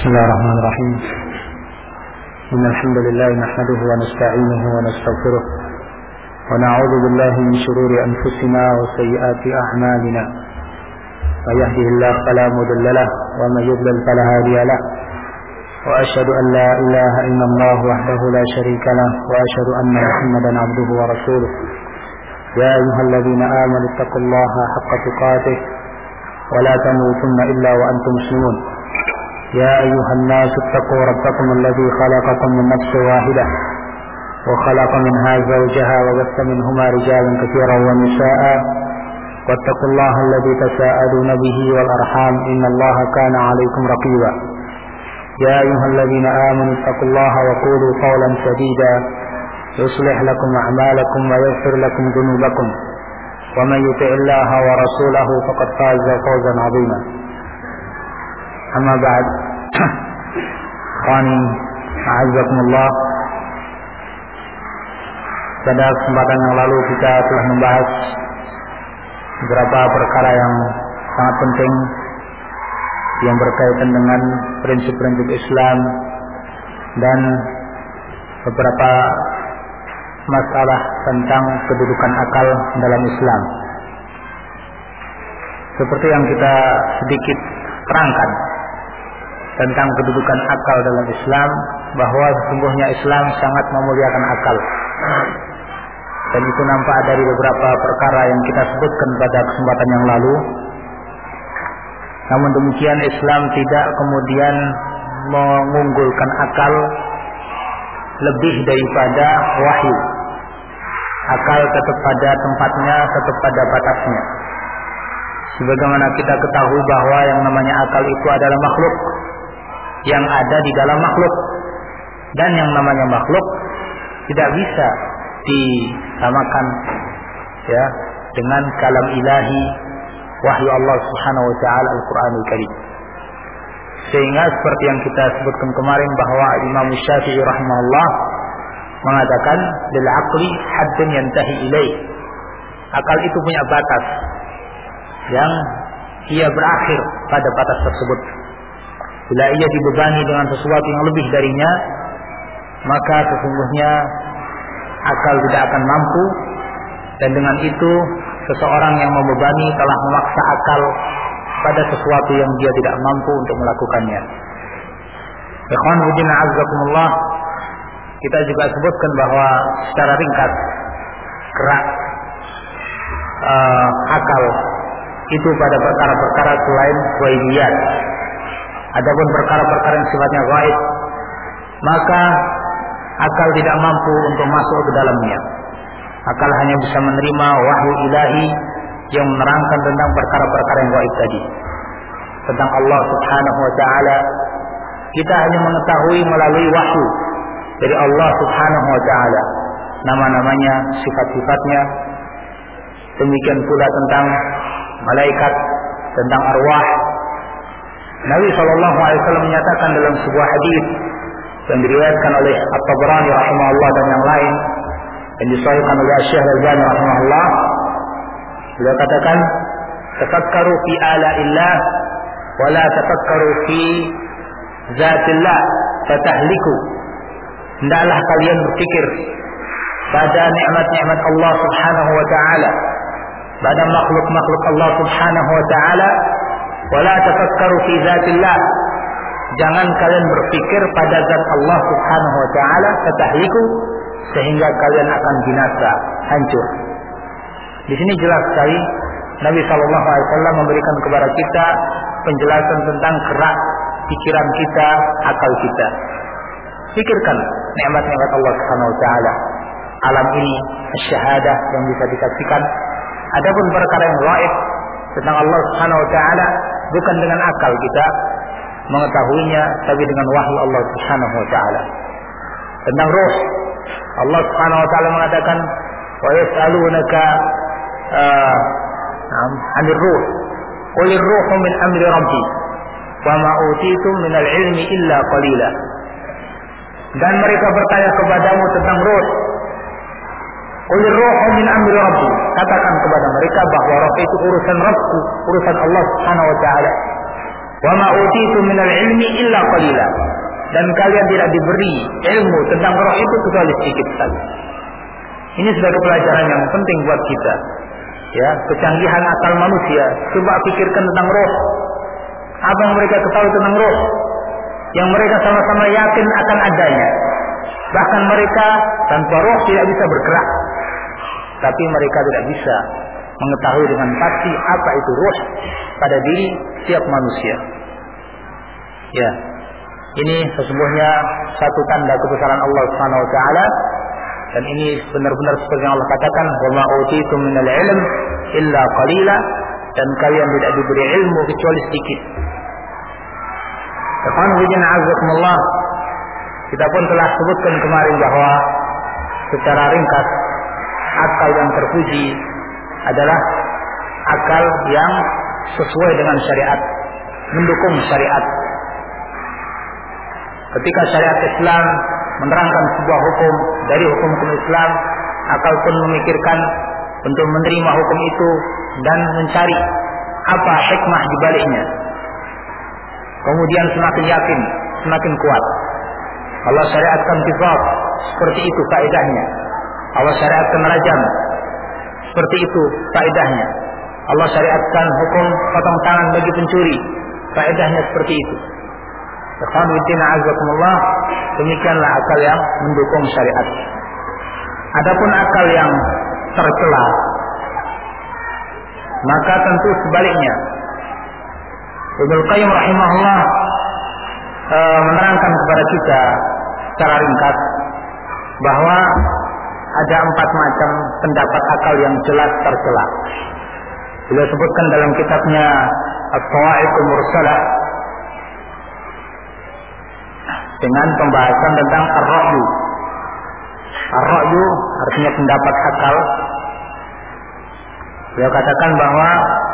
بسم الله الرحمن الرحيم. إن الحمد لله نحمده ونستعينه ونستغفره ونعوذ بالله من شرور أنفسنا وسيئات أعمالنا. من يهده الله فلا مضل له ومن يضلل فلا هادي له. وأشهد أن لا إله إلا الله وحده لا شريك له وأشهد أن محمدا عبده ورسوله. يا أيها الذين آمنوا اتقوا الله حق تقاته ولا تموتن إلا وأنتم مسلمون. يا أيها الناس اتقوا ربكم الذي خلقكم من نفس واحدة وخلق منها زوجها وبث منهما رجالا كثيرا ونساء واتقوا الله الذي تساءلون به والأرحام إن الله كان عليكم رقيبا. يا أيها الذين آمنوا اتقوا الله وقولوا قولا سديدا يصلح لكم أعمالكم ويغفر لكم ذنوبكم ومن يطع الله ورسوله فقد فاز فوزا عظيما. Amma ba'd. Khani a'azzakumullah. Pada kesempatan yang lalu kita telah membahas beberapa perkara yang sangat penting yang berkaitan dengan prinsip-prinsip Islam dan beberapa masalah tentang kedudukan akal dalam Islam. Seperti yang kita sedikit terangkan tentang kedudukan akal dalam Islam, bahwa sesungguhnya Islam sangat memuliakan akal. Dan itu nampak dari beberapa perkara yang kita sebutkan pada kesempatan yang lalu. Namun demikian Islam tidak kemudian mengunggulkan akal lebih daripada wahyu. Akal tetap pada tempatnya, tetap pada batasnya. Sebagaimana kita ketahui bahwa yang namanya akal itu adalah makhluk yang ada di dalam makhluk, dan yang namanya makhluk tidak bisa disamakan ya dengan kalam ilahi, wahyu Allah Subhanahu wa taala Al-Qur'anul Karim. Sehingga seperti yang kita sebutkan kemarin bahwa Imam Syafi'i rahimahullah mengatakan lil aqli haddun yantahi ilaih. Akal itu punya batas yang ia berakhir pada batas tersebut. Bila ia dibebani dengan sesuatu yang lebih darinya, maka sesungguhnya akal tidak akan mampu, dan dengan itu seseorang yang membebani telah memaksa akal pada sesuatu yang dia tidak mampu untuk melakukannya. Ikhwan fillah azzakumullah, kita juga sebutkan bahwa secara ringkas gerak akal itu pada perkara-perkara selain ghaibiyat. Adapun perkara-perkara yang sifatnya gaib, maka akal tidak mampu untuk masuk ke dalamnya. Akal hanya bisa menerima wahyu ilahi yang menerangkan tentang perkara-perkara yang gaib tadi, tentang Allah Subhanahu wa taala. Kita hanya mengetahui melalui wahyu dari Allah Subhanahu wa taala, nama-namanya, sifat-sifatnya. Demikian pula tentang malaikat, tentang arwah. Nabi SAW menyatakan dalam sebuah hadis yang diriwayatkan oleh At-Tabrani rahimahullah dan yang lain, yang disahihkan oleh Syekh Al-Albani rahimahullah, beliau katakan, tafakkaru fi ala'illah wa la tafakkaru fi zatillah fatahliku. Hendaklah kalian berpikir pada nikmat-nikmat Allah Subhanahu wa taala, pada makhluk-makhluk Allah Subhanahu wa taala, wala tafakkaru fi zatillah. Jangan kalian berpikir pada zat Allah Subhanahu wa taala, fatahliku, sehingga kalian akan binasa, hancur. Di sini jelas sekali Nabi sallallahu alaihi wasallam memberikan kepada kita penjelasan tentang gerak pikiran kita, akal kita. Pikirkan nikmat-nikmat Allah Subhanahu wa taala, alam ini, syahadah yang bisa disaksikan. Adapun perkara yang gaib tentang Allah Subhanahu wa taala, bukan dengan akal kita mengetahuinya, tapi dengan wahyu Allah Subhanahu wa taala. Tentang ruh, Allah Subhanahu wa taala mengatakan, wa yas'alunaka 'anil ruh, qul ar-ruhu min amri rabbi wa ma utitum minal ilmi illa qalila. Dan mereka bertanya kepadamu tentang ruh, qul ar-ruhu min amri rabbi, katakan kepada mereka bahwa roh itu urusan Rabbku, urusan Allah Subhanahu wa taala. Wa ma utitu minal ilmi illa qalila. Dan kalian tidak diberi ilmu tentang roh itu kecuali sedikit saja. Ini sebagai pelajaran yang penting buat kita. Ya, kecanggihan akal manusia. Coba pikirkan tentang roh. Apa yang mereka ketahui tentang roh? Yang mereka sama-sama yakin akan adanya. Bahkan mereka tanpa roh tidak bisa bergerak. Tapi mereka tidak bisa mengetahui dengan pasti apa itu roh pada diri setiap manusia. Ya, ini sesungguhnya satu tanda kebesaran Allah Subhanahu wa taala, dan ini benar-benar seperti yang Allah katakan, "Wa ma utitum minal ilm illa qalila," dan kalian tidak diberi ilmu kecuali sedikit. Alhamdulillah, kita pun telah sebutkan kemarin bahwa secara ringkas akal yang terpuji adalah akal yang sesuai dengan syariat, mendukung syariat. Ketika syariat Islam menerangkan sebuah hukum dari hukum-hukum Islam, akal pun memikirkan untuk menerima hukum itu dan mencari apa hikmah di baliknya. Kemudian semakin yakin, semakin kuat. Allah syariatkan qisas, seperti itu faedahnya. Allah syariatkan rajam, seperti itu faedahnya. Allah syariatkan hukum potong tangan bagi pencuri, faedahnya seperti itu. Alhamdulillah, demikianlah akal yang mendukung syariat. Adapun akal yang tercela, maka tentu sebaliknya. Ibnu Qayyim rahimahullah menerangkan kepada kita secara ringkas bahwa ada 4 macam pendapat akal yang jelas tercela. Beliau sebutkan dalam kitabnya As-Sawa'iqul Mursalah dengan pembahasan tentang ar-ra'yu. Ar-ra'yu artinya pendapat akal. Beliau katakan bahwa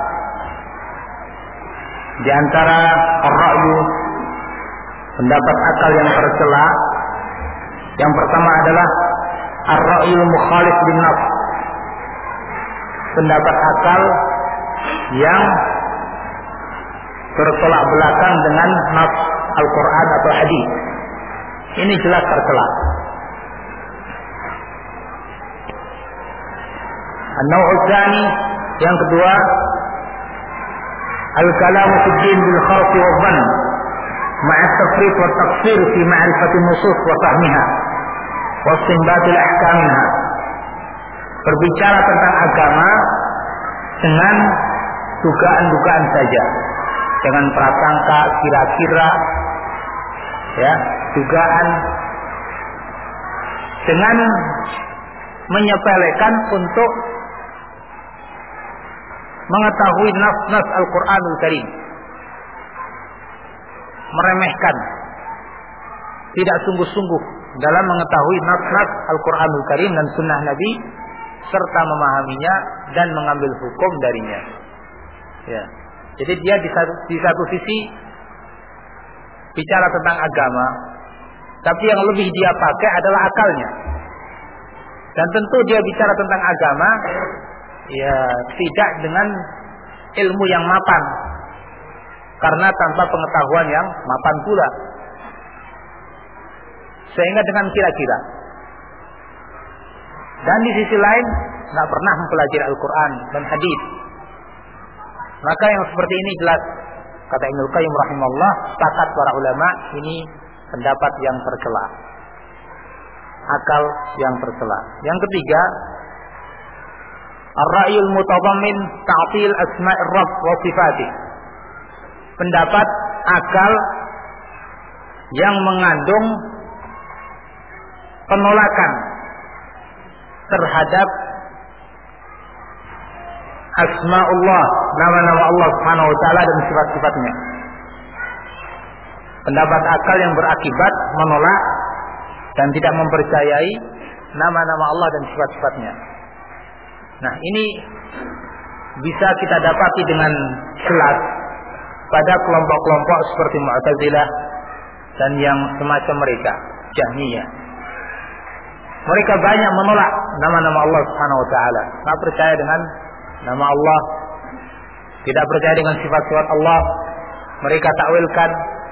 di antara ar-ra'yu, pendapat akal yang tercela, yang pertama adalah ar-ra'yu mukhalif bin nafs, pendapat akal yang bertolak belakang dengan nafs Al-Quran atau hadis. Ini jelas tercela. An-naw'u tsani, yang kedua, al-kalamu fi din bil kharf wa dhann ma'a at-tafriq wa at-taqsir fi ma'rifati an-nusus wa fahmiha wa istinbat al-ahkamha. Berbicara tentang agama dengan dugaan-dugaan saja, dengan prasangka, kira-kira, ya, dugaan, dengan menyepelekan untuk mengetahui nas-nas Al-Quranul Karim, meremehkan, tidak sungguh-sungguh dalam mengetahui nas-nas Al-Quranul Karim dan sunnah Nabi, serta memahaminya dan mengambil hukum darinya. Ya. Jadi dia di satu sisi bicara tentang agama, tapi yang lebih dia pakai adalah akalnya. Dan tentu dia bicara tentang agama, ya tidak dengan ilmu yang mapan, karena tanpa pengetahuan yang mapan pula, sehingga dengan kira-kira. Dan di sisi lain tidak pernah mempelajari Al-Quran dan hadis. Maka yang seperti ini jelas, kata Ibnu Qayyim rahimahullah, sepakat para ulama, ini pendapat yang tercela, akal yang tercela. Yang ketiga, ar-ra'yul mutadammin ta'til asma'ir rabb wa sifatih, pendapat akal yang mengandung penolakan terhadap asma'ullah, nama-nama Allah Subhanahu wa taala dan sifat-sifatnya. Pendapat akal yang berakibat menolak dan tidak mempercayai nama-nama Allah dan sifat-sifatnya. Nah, ini bisa kita dapati dengan jelas pada kelompok-kelompok seperti Mu'tazilah dan yang semacam mereka, Jahmiyah. Mereka banyak menolak nama-nama Allah Subhanahu wa taala, tak percaya dengan nama Allah, tidak percaya dengan sifat-sifat Allah, mereka takwilkan,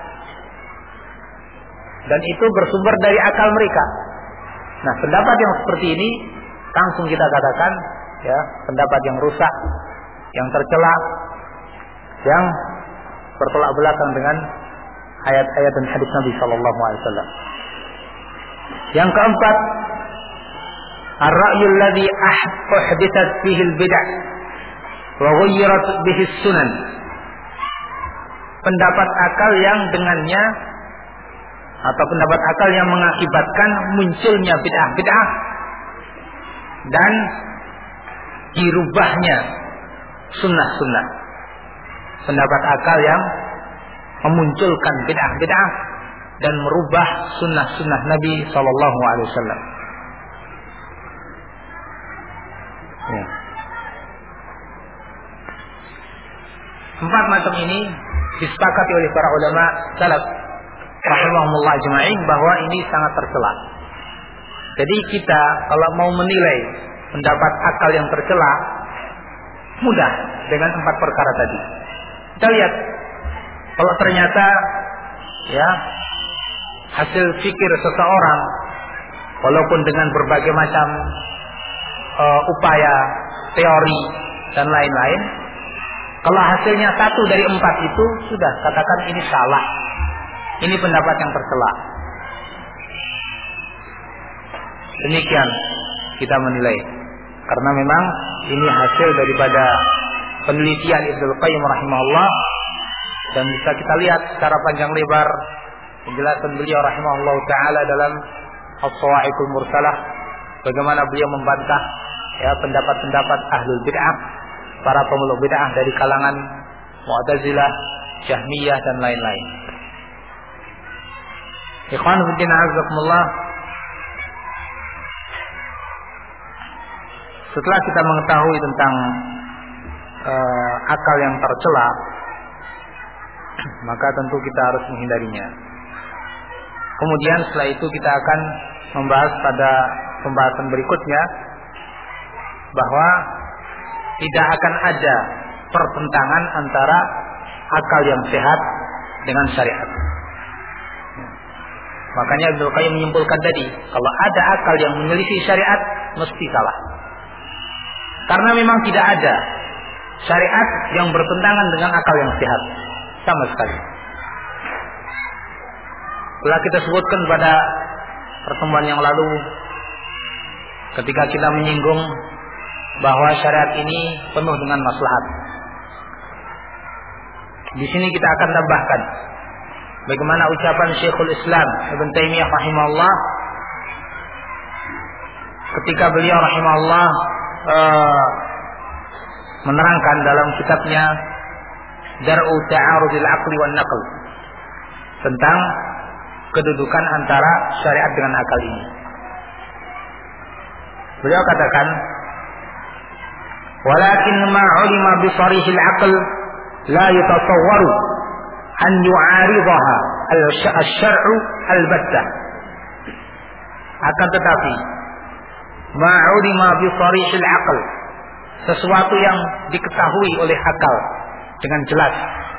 dan itu bersumber dari akal mereka. Nah, pendapat yang seperti ini langsung kita katakan ya, pendapat yang rusak, yang tercela, yang bertolak belakang dengan ayat-ayat dan hadis Nabi sallallahu alaihi wasallam. Yang keempat, ar-ra'yu alladhi uhdithat fihi al-bid'ah wa ghayyarat bihi as-sunan. Pendapat akal yang dengannya, atau pendapat akal yang mengakibatkan munculnya bid'ah-bid'ah dan dirubahnya sunnah-sunnah. Pendapat akal yang memunculkan bid'ah-bid'ah dan merubah sunnah-sunnah Nabi sallallahu alaihi wasallam. Ya. 4 macam ini disepakati oleh para ulama salaf rahimahumullah ajma'in bahwa ini sangat tercela. Jadi kita kalau mau menilai pendapat akal yang tercela, mudah dengan 4 perkara tadi. Kita lihat, kalau ternyata ya hasil fikir seseorang, walaupun dengan berbagai macam upaya, teori dan lain-lain, kalau hasilnya 1 dari 4 itu sudah katakan ini salah, ini pendapat yang tercela. Demikian kita menilai, karena memang ini hasil daripada penelitian Ibnu Qayyim rahimahullah, dan bisa kita lihat secara panjang lebar penjelasan beliau rahimahullah taala dalam As-Sawa'iqul Mursalah, bagaimana beliau membantah ya pendapat-pendapat ahlul bid'ah, para pemeluk bid'ah dari kalangan Mu'tazilah, Jahmiyah dan lain-lain. Ikhwan fillah azakumullah, setelah kita mengetahui tentang akal yang tercela, maka tentu kita harus menghindarinya. Kemudian setelah itu kita akan membahas pada pembahasan berikutnya bahwa tidak akan ada pertentangan antara akal yang sehat dengan syariat. Makanya Ibnu Qayyim menyimpulkan tadi, kalau ada akal yang menyelisih syariat mesti salah. Karena memang tidak ada syariat yang bertentangan dengan akal yang sehat sama sekali. Telah kita sebutkan pada pertemuan yang lalu ketika kita menyinggung bahwa syariat ini penuh dengan maslahat. Di sini kita akan tambahkan bagaimana ucapan Syekhul Islam Ibnu Taimiyah rahimahullah ketika beliau rahimahullah menerangkan dalam kitabnya Dar'u Ta'arudil Aqli wan Naql tentang kedudukan antara syariat dengan akal ini. Beliau katakan, walakin ma 'ulima bi sarihil aql la yatasawwaru an yu'aridaha al-syar'u al-battah. Akan tetapi ma 'ulima bi sarihil aql, sesuatu yang diketahui oleh akal dengan jelas,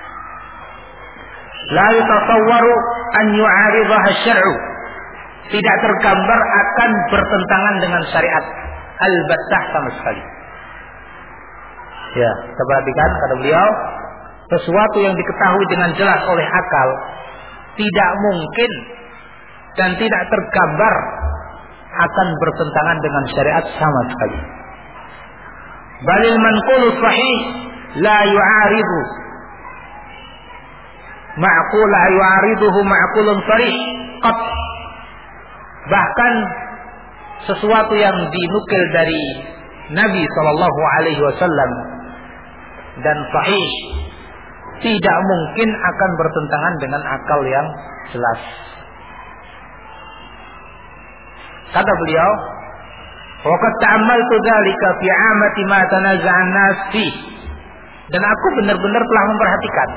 la yatasawwaru an yu'aridaha asy-syar'u, tidak tergambar akan bertentangan dengan syariat al-battah sama sekali. Ya, kita perhatikan kata beliau, sesuatu yang diketahui dengan jelas oleh akal tidak mungkin dan tidak tergambar akan bertentangan dengan syariat sama sekali. Balil manqulu sahih la yu'aridu ma'qul la yu'ariduhu ma'qulun sarih qat. Bahkan sesuatu yang dinukil dari Nabi sallallahu alaihi wasallam dan sahih tidak mungkin akan bertentangan dengan akal yang jelas. Kata beliau, wa qad ta'ammaltu dzalika fi 'amati ma tanazza'a an-nas fi. Dan aku benar-benar telah memperhatikan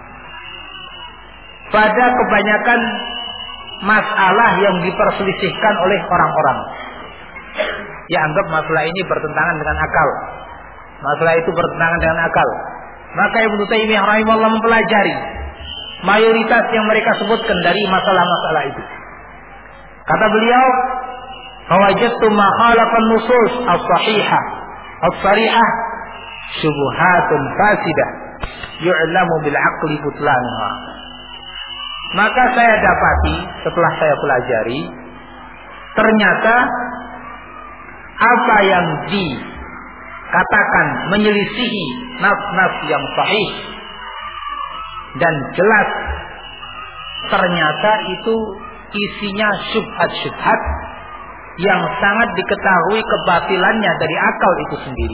pada kebanyakan masalah yang diperselisihkan oleh orang-orang. Ya, anggap masalah ini bertentangan dengan akal, masalah itu bertentangan dengan akal. Maka Ibnu Taimiyah rahimahullah mempelajari mayoritas yang mereka sebutkan dari masalah-masalah itu. Kata beliau, "Fawajadtu ma khalafan nusus as-sahihah as-sarihah syubhatun fasidah yu'lamu bil aqli butlanuha." Maka saya dapati setelah saya pelajari, ternyata apa yang dikatakan menyelisihi nas-nas yang sahih dan jelas, ternyata itu isinya syubhat-syubhat yang sangat diketahui kebatilannya dari akal itu sendiri.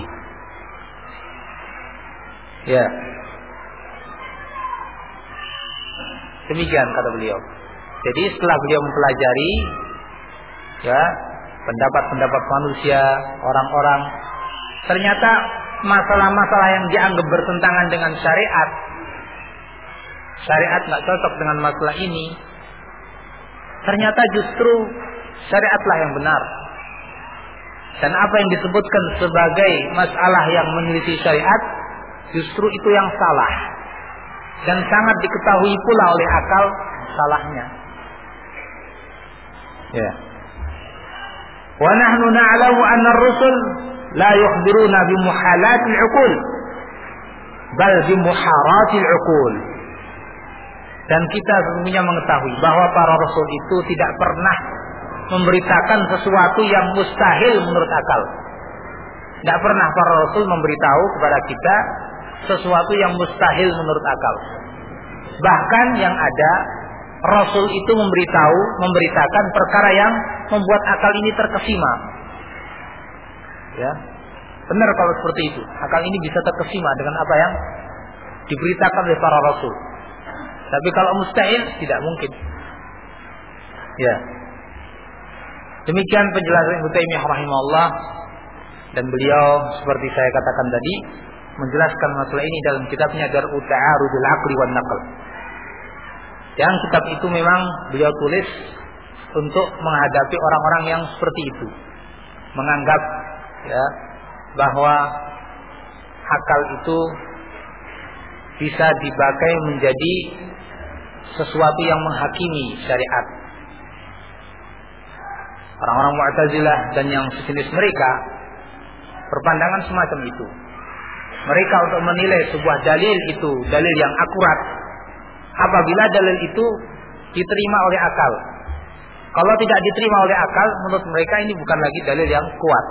Ya. Demikian kata beliau. Jadi setelah beliau mempelajari ya pendapat-pendapat manusia, orang-orang, ternyata masalah-masalah yang dianggap bertentangan dengan syariat nggak cocok dengan masalah ini, ternyata justru syariatlah yang benar. Dan apa yang disebutkan sebagai masalah yang menyelisih syariat, justru itu yang salah. Dan sangat diketahui pula oleh akal salahnya. Ya. Wa nahnu na'lamu anna ar-rusul la yukhbiruna bi muhalatil 'uqul bal bi muharatil 'uqul. Dan kita sesungguhnya mengetahui bahwa para rasul itu tidak pernah memberitakan sesuatu yang mustahil menurut akal. Tidak pernah para rasul memberitahu kepada kita sesuatu yang mustahil menurut akal. Bahkan yang ada, rasul itu memberitakan perkara yang membuat akal ini terkesima. Ya, benar kalau seperti itu. Akal ini bisa terkesima dengan apa yang diberitakan oleh para rasul. Tapi kalau mustahil, tidak mungkin. Ya. Demikian penjelasan Ibnu Taimiyah rahimahullah, dan beliau seperti saya katakan tadi menjelaskan masalah ini dalam kitabnya Dar'u Ta'arudul Aqli wan Naql. Yang kitab itu memang beliau tulis untuk menghadapi orang-orang yang seperti itu, menganggap ya bahwa akal itu bisa dipakai menjadi sesuatu yang menghakimi syariat. Orang-orang Mu'tazilah dan yang sejenis mereka berpandangan semacam itu. Mereka untuk menilai sebuah dalil itu dalil yang akurat apabila dalil itu diterima oleh akal. Kalau tidak diterima oleh akal, menurut mereka ini bukan lagi dalil yang kuat.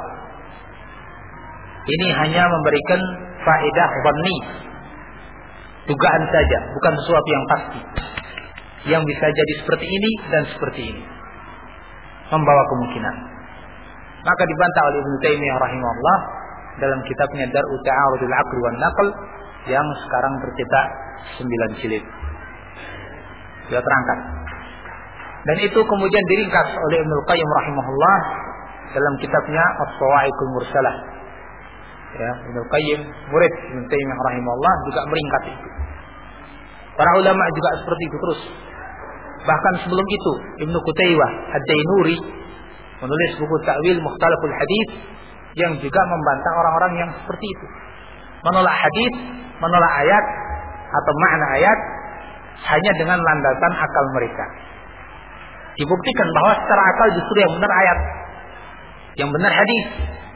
Ini hanya memberikan faedah dhanni, dugaan saja, bukan sesuatu yang pasti, yang bisa jadi seperti ini dan seperti ini, membawa kemungkinan. Maka dibantah oleh Ibnu Taimiyah rahimahullah dalam kitabnya Dar'u Ta'arudul Aqli wan Naql yang sekarang tercetak 9 jilid. Dia terangkan. Dan itu kemudian diringkas oleh Ibnu Qayyim rahimahullah dalam kitabnya As-Sawa'iqul Mursalah. Ya, Ibnu Qayyim murid Ibnu Taimiyah rahimahullah juga meringkas itu. Para ulama juga seperti itu terus. Bahkan sebelum itu Ibnu Qutaybah Ad-Dainuri menulis buku Ta'wil Mukhtalaful Hadits yang juga membantah orang-orang yang seperti itu. Menolak hadis, menolak ayat atau makna ayat hanya dengan landasan akal mereka. Dibuktikan bahwa secara akal justru yang benar ayat, yang benar hadis.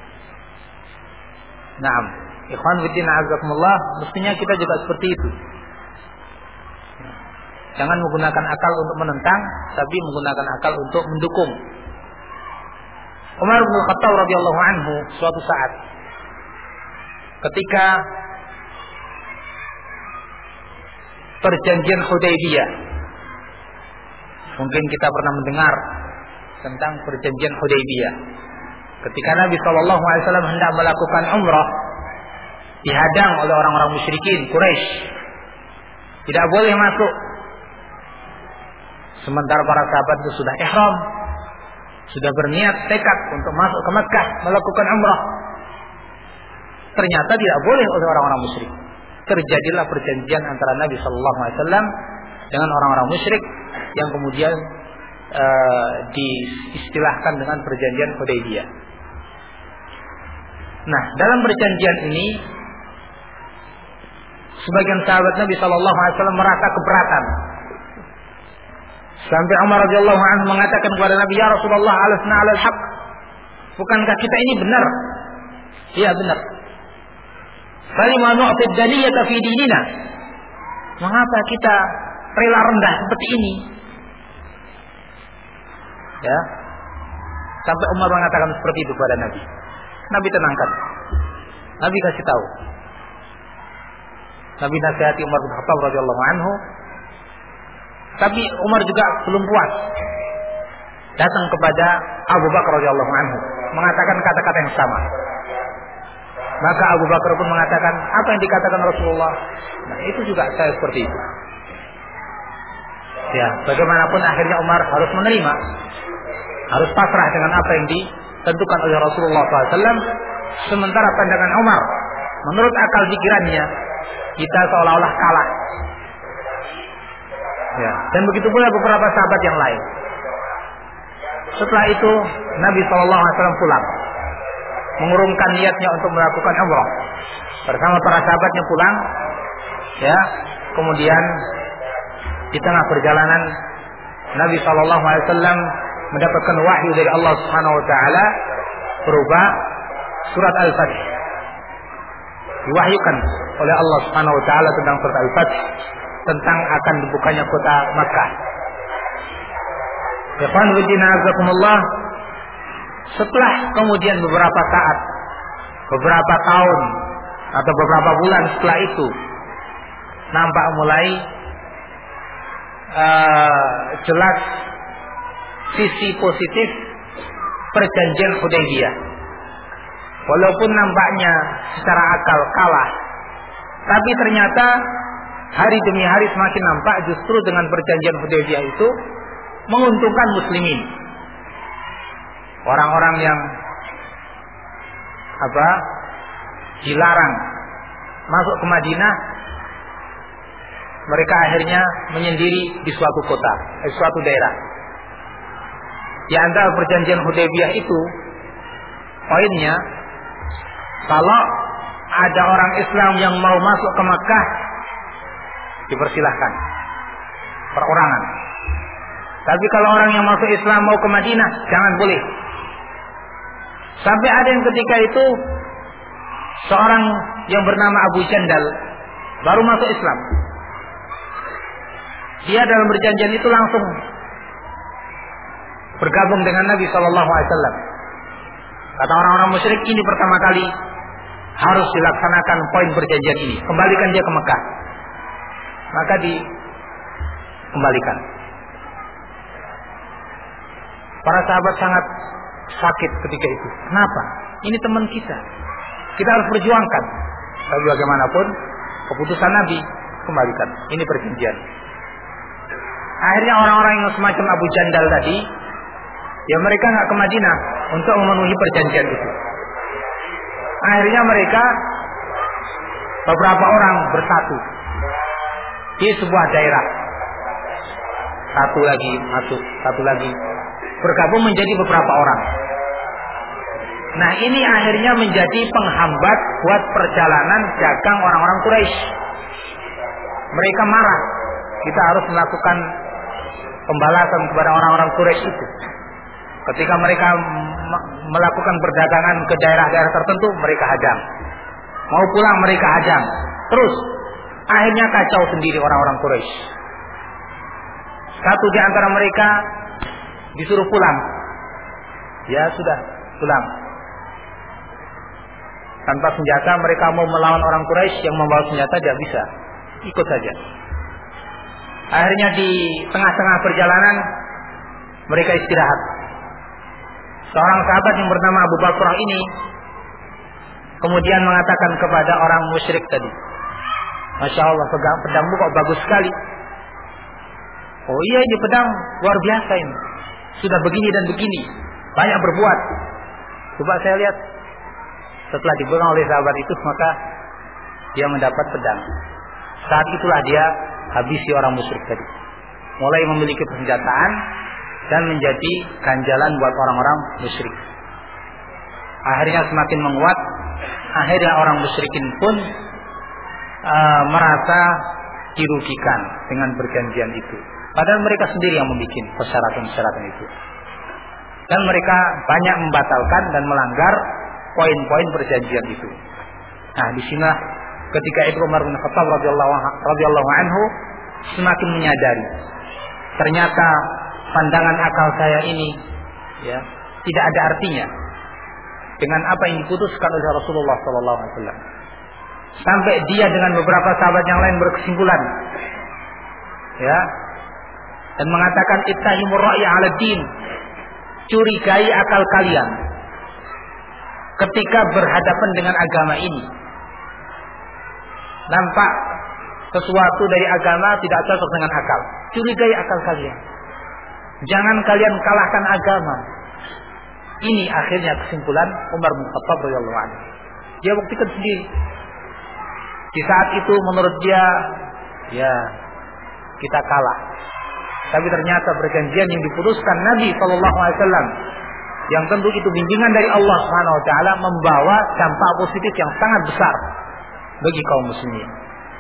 Naam, ikhwan fillah azakumullah, mestinya kita juga seperti itu. Jangan menggunakan akal untuk menentang, tapi menggunakan akal untuk mendukung. Umar bin Khattab radhiyallahu anhu suatu saat ketika perjanjian Hudaybiyah, mungkin kita pernah mendengar tentang perjanjian Hudaybiyah. Ketika Nabi SAW hendak melakukan umrah, dihadang oleh orang-orang musyrikin Quraisy, tidak boleh masuk. Sementara para sahabat itu sudah ihram, sudah berniat tekad untuk masuk ke Makkah melakukan umrah. Ternyata tidak boleh oleh orang-orang musyrik. Terjadilah perjanjian antara Nabi SAW dengan orang-orang musyrik yang kemudian diistilahkan dengan perjanjian Hudaybiyah. Nah, dalam perjanjian ini sebagian sahabat Nabi SAW merasa keberatan Sampai Umar radhiyallahu anhu mengatakan kepada Nabi, "Ya Rasulullah, alasna 'alal haqq?" Bukankah kita ini benar? Iya, benar. Falima nu'tid daniyata fi dinina? Mengapa kita rela rendah seperti ini? Ya. Sampai Umar mengatakan seperti itu kepada Nabi. Nabi tenangkan. Nabi kasih tahu. Nabi nasihati Umar bin Khattab radhiyallahu anhu. Tapi Umar juga belum puas. Datang kepada Abu Bakar radhiyallahu anhu, mengatakan kata-kata yang sama. Maka Abu Bakar pun mengatakan apa yang dikatakan Rasulullah. Nah, itu juga saya seperti itu. Ya, bagaimanapun akhirnya Umar harus menerima, harus pasrah dengan apa yang ditentukan oleh Rasulullah SAW. Sementara pandangan Umar, menurut akal pikirannya, kita seolah-olah kalah. Ya, dan begitu pula beberapa sahabat yang lain. Setelah itu Nabi SAW pulang, mengurungkan niatnya untuk melakukan umrah bersama para sahabatnya pulang. Ya, kemudian di tengah perjalanan Nabi SAW mendapatkan wahyu dari Allah Subhanahu Wa Taala berupa surat Al-Fatih. Diwahyukan oleh Allah Subhanahu Wa Taala tentang surat Al-Fatih, tentang akan dibukanya kota Makkah. Ikhwan fillah azakumullah. Setelah kemudian beberapa saat, beberapa tahun atau beberapa bulan setelah itu, nampak mulai jelas sisi positif perjanjian Hudaybiyah. Walaupun nampaknya secara akal kalah, tapi ternyata hari demi hari semakin nampak justru dengan perjanjian Hudaybiyah itu menguntungkan muslimin. Orang-orang yang dilarang masuk ke Madinah, mereka akhirnya menyendiri di suatu kota, suatu daerah. Di antara perjanjian Hudaybiyah itu poinnya, kalau ada orang Islam yang mau masuk ke Makkah, dipersilahkan perorangan. Tapi kalau orang yang masuk Islam mau ke Madinah, jangan boleh. Sampai ada yang ketika itu seorang yang bernama Abu Jandal baru masuk Islam. Dia dalam perjanjian itu langsung bergabung dengan Nabi SAW. Kata orang-orang musyrik, ini pertama kali harus dilaksanakan poin perjanjian ini. Kembalikan dia ke Mekah. Maka dikembalikan. Para sahabat sangat sakit ketika itu. Kenapa? Ini teman kita. Kita harus perjuangkan. Tapi bagaimanapun keputusan Nabi, kembalikan. Ini perjanjian. Akhirnya orang-orang yang semacam Abu Jandal tadi, ya mereka nggak ke Madinah untuk memenuhi perjanjian itu. Akhirnya mereka beberapa orang bersatu di sebuah daerah. Satu lagi masuk, satu lagi bergabung menjadi beberapa orang. Nah, ini akhirnya menjadi penghambat buat perjalanan dagang orang-orang Quraisy. Mereka marah. Kita harus melakukan pembalasan kepada orang-orang Quraisy itu. Ketika mereka melakukan perdagangan ke daerah-daerah tertentu, mereka hadang. Mau pulang, mereka hadang. Terus, akhirnya kacau sendiri orang-orang Quraisy. Satu di antara mereka disuruh pulang. Ya sudah, pulang. Tanpa senjata, mereka mau melawan orang Quraisy yang membawa senjata, tidak bisa. Ikut saja. Akhirnya di tengah-tengah perjalanan mereka istirahat. Seorang sahabat yang bernama Abu Bakrah ini kemudian mengatakan kepada orang musyrik tadi, Masya Allah, pedangmu kok bagus sekali. Oh iya, ini pedang luar biasa ini. Sudah begini dan begini, banyak berbuat. Coba saya lihat. Setelah dipegang oleh sahabat itu, maka dia mendapat pedang. Saat itulah dia habisi orang musyrik tadi. Mulai memiliki persenjataan dan menjadi ganjalan buat orang-orang musyrik. Akhirnya semakin menguat. Akhirnya orang musyrikin pun merasa dirugikan dengan perjanjian itu. Padahal mereka sendiri yang membuat persyaratan-persyaratan itu. Dan mereka banyak membatalkan dan melanggar poin-poin perjanjian itu. Nah, di sini ketika itu Umar bin Khattab radhiyallahu anhu semakin menyadari ternyata pandangan akal saya ini ya tidak ada artinya dengan apa yang diputuskan oleh Rasulullah sallallahu alaihi wasallam. Sampai dia dengan beberapa sahabat yang lain berkesimpulan ya dan mengatakan ittahimur ra'ya 'ala din, curigai akal kalian ketika berhadapan dengan agama ini. Nampak sesuatu dari agama tidak cocok dengan akal, curigai akal kalian. Jangan kalian kalahkan agama. Ini akhirnya kesimpulan Umar bin Khattab radhiyallahu anhu. Dia buktikan sendiri. Di saat itu menurut dia, ya kita kalah. Tapi ternyata perjanjian yang diputuskan Nabi SAW, yang tentu itu bimbingan dari Allah Subhanahu Wa Taala, membawa dampak positif yang sangat besar bagi kaum muslimin.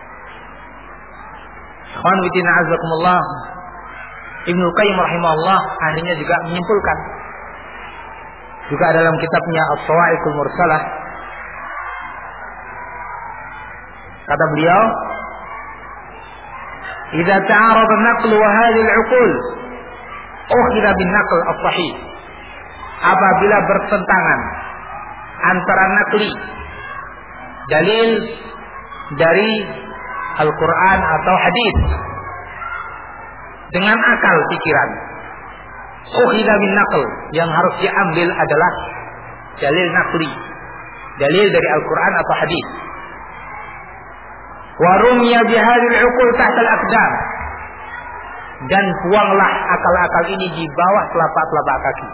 Ikhwan fillah azakumullah, Ibnu Qayyim rahimahullah akhirnya juga menyimpulkan juga dalam kitabnya As-Sawa'iqul Mursalah, kata beliau, "Idza ta'arada an-naql wa hadhihi al-'uqul, ukhidha bin-naql as-sahih." Apabila bertentangan antara nakli, dalil dari Al-Quran atau hadis dengan akal pikiran, ukhidha bin-naql, yang harus diambil adalah dalil nakli, dalil dari Al-Quran atau hadis. Wa rumiya bihadhil 'uqul tahta al-aqdam, dan buanglah akal-akal ini di bawah telapak-telapak kaki.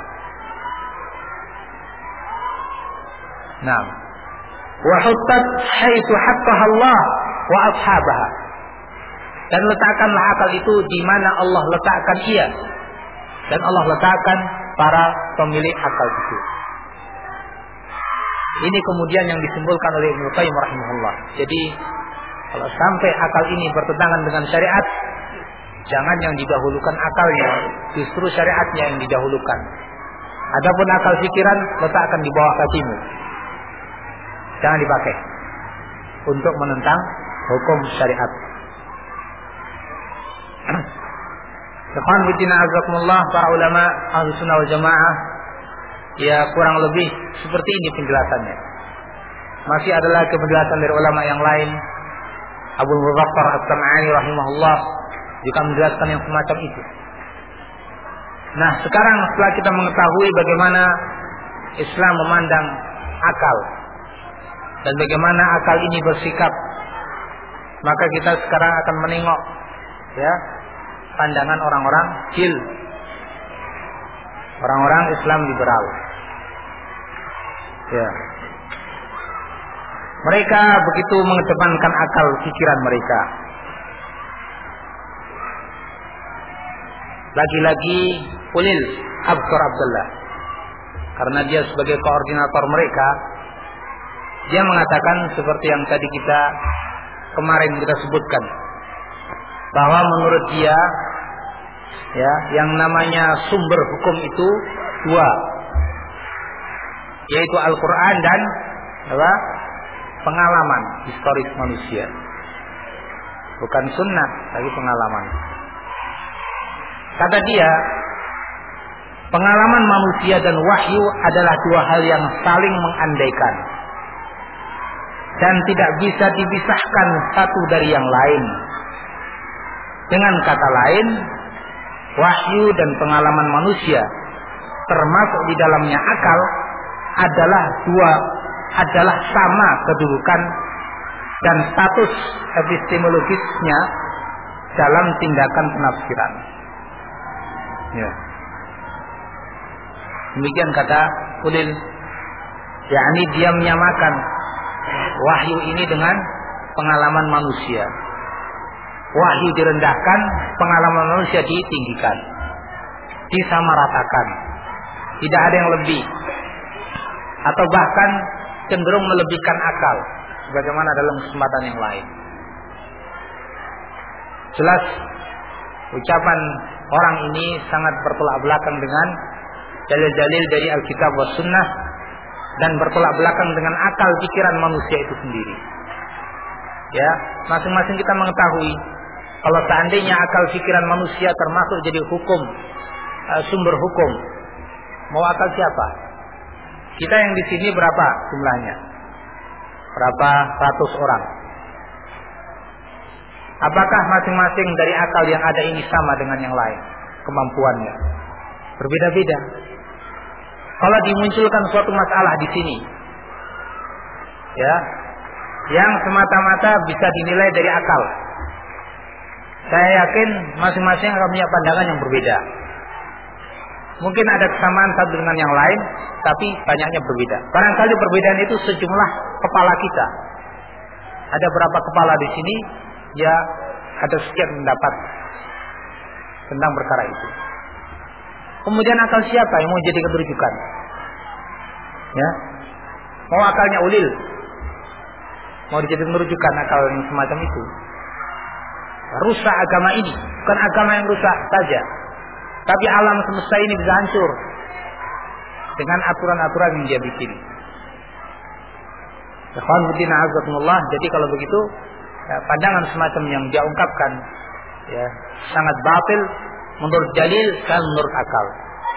Nah, wa huttat haitsu haqqaha Allah wa ashabaha, dan letakkanlah akal itu di mana Allah letakkan ia, dan Allah letakkan para pemilik akal itu. Ini kemudian yang disimpulkan oleh Ibnu Qayyim rahimahullah. Jadi kalau sampai akal ini bertentangan dengan syariat, jangan yang didahulukan akalnya, justru syariatnya yang didahulukan. Adapun akal pikiran letakkan di bawah kakimu, jangan dipakai untuk menentang hukum syariat. Ikhwan fillah azakumullah, para ulama Ahlus Sunnah wal Jamaah, ya kurang lebih seperti ini penjelasannya. Masih ada lagi penjelasan dari ulama yang lain. Abu Muzaffar As-Sam'ani rahimahullah juga menjelaskan yang semacam itu. Nah, sekarang setelah kita mengetahui bagaimana Islam memandang akal dan bagaimana akal ini bersikap, maka kita sekarang akan menengok ya pandangan orang-orang hil, orang-orang Islam liberal. Ya. Mereka begitu mengedepankan akal pikiran mereka. Lagi-lagi Ulil Absar Abdullah, karena dia sebagai koordinator mereka, dia mengatakan seperti yang tadi kemarin kita sebutkan, bahwa menurut dia ya yang namanya sumber hukum itu dua, yaitu Al-Quran dan pengalaman historis manusia. Bukan sunnah, tapi pengalaman. Kata dia, pengalaman manusia dan wahyu adalah dua hal yang saling mengandaikan dan tidak bisa dipisahkan satu dari yang lain. Dengan kata lain, wahyu dan pengalaman manusia, termasuk di dalamnya akal, adalah sama kedudukan dan status epistemologisnya dalam tindakan penafsiran. Ya. Demikian kata Ulil, yakni dia menyamakan wahyu ini dengan pengalaman manusia. Wahyu direndahkan, pengalaman manusia ditinggikan, disamaratakan. Tidak ada yang lebih, atau bahkan cenderung melebihkan akal, sebagaimana dalam kesempatan yang lain. Jelas ucapan orang ini sangat bertolak belakang dengan dalil-dalil dari Alkitab was Sunnah dan bertolak belakang dengan akal pikiran manusia itu sendiri. Ya, masing-masing kita mengetahui kalau seandainya akal pikiran manusia termasuk jadi hukum, sumber hukum, mau akal siapa? Kita yang di sini berapa jumlahnya? Berapa ratus orang? Apakah masing-masing dari akal yang ada ini sama dengan yang lain kemampuannya? Berbeda-beda. Kalau dimunculkan suatu masalah di sini, ya, yang semata-mata bisa dinilai dari akal, saya yakin masing-masing akan punya pandangan yang berbeda. Mungkin ada kesamaan satu dengan yang lain, tapi banyaknya berbeda. Barangkali perbedaan itu sejumlah kepala kita. Ada berapa kepala di sini? Ya, ada sekian pendapat tentang perkara itu. Kemudian akal siapa yang mau jadikan rujukan? Ya, mau akalnya ulil, mau dijadikan rujukan akal yang semacam itu. Rusak agama ini, bukan agama yang rusak saja, tapi alam semesta ini bisa hancur dengan aturan-aturan yang dia bikin. Ikhwan fillah azakumullah. Jadi kalau begitu, ya, pandangan semacam yang dia ungkapkan, ya, sangat batil menurut dalil dan menurut akal.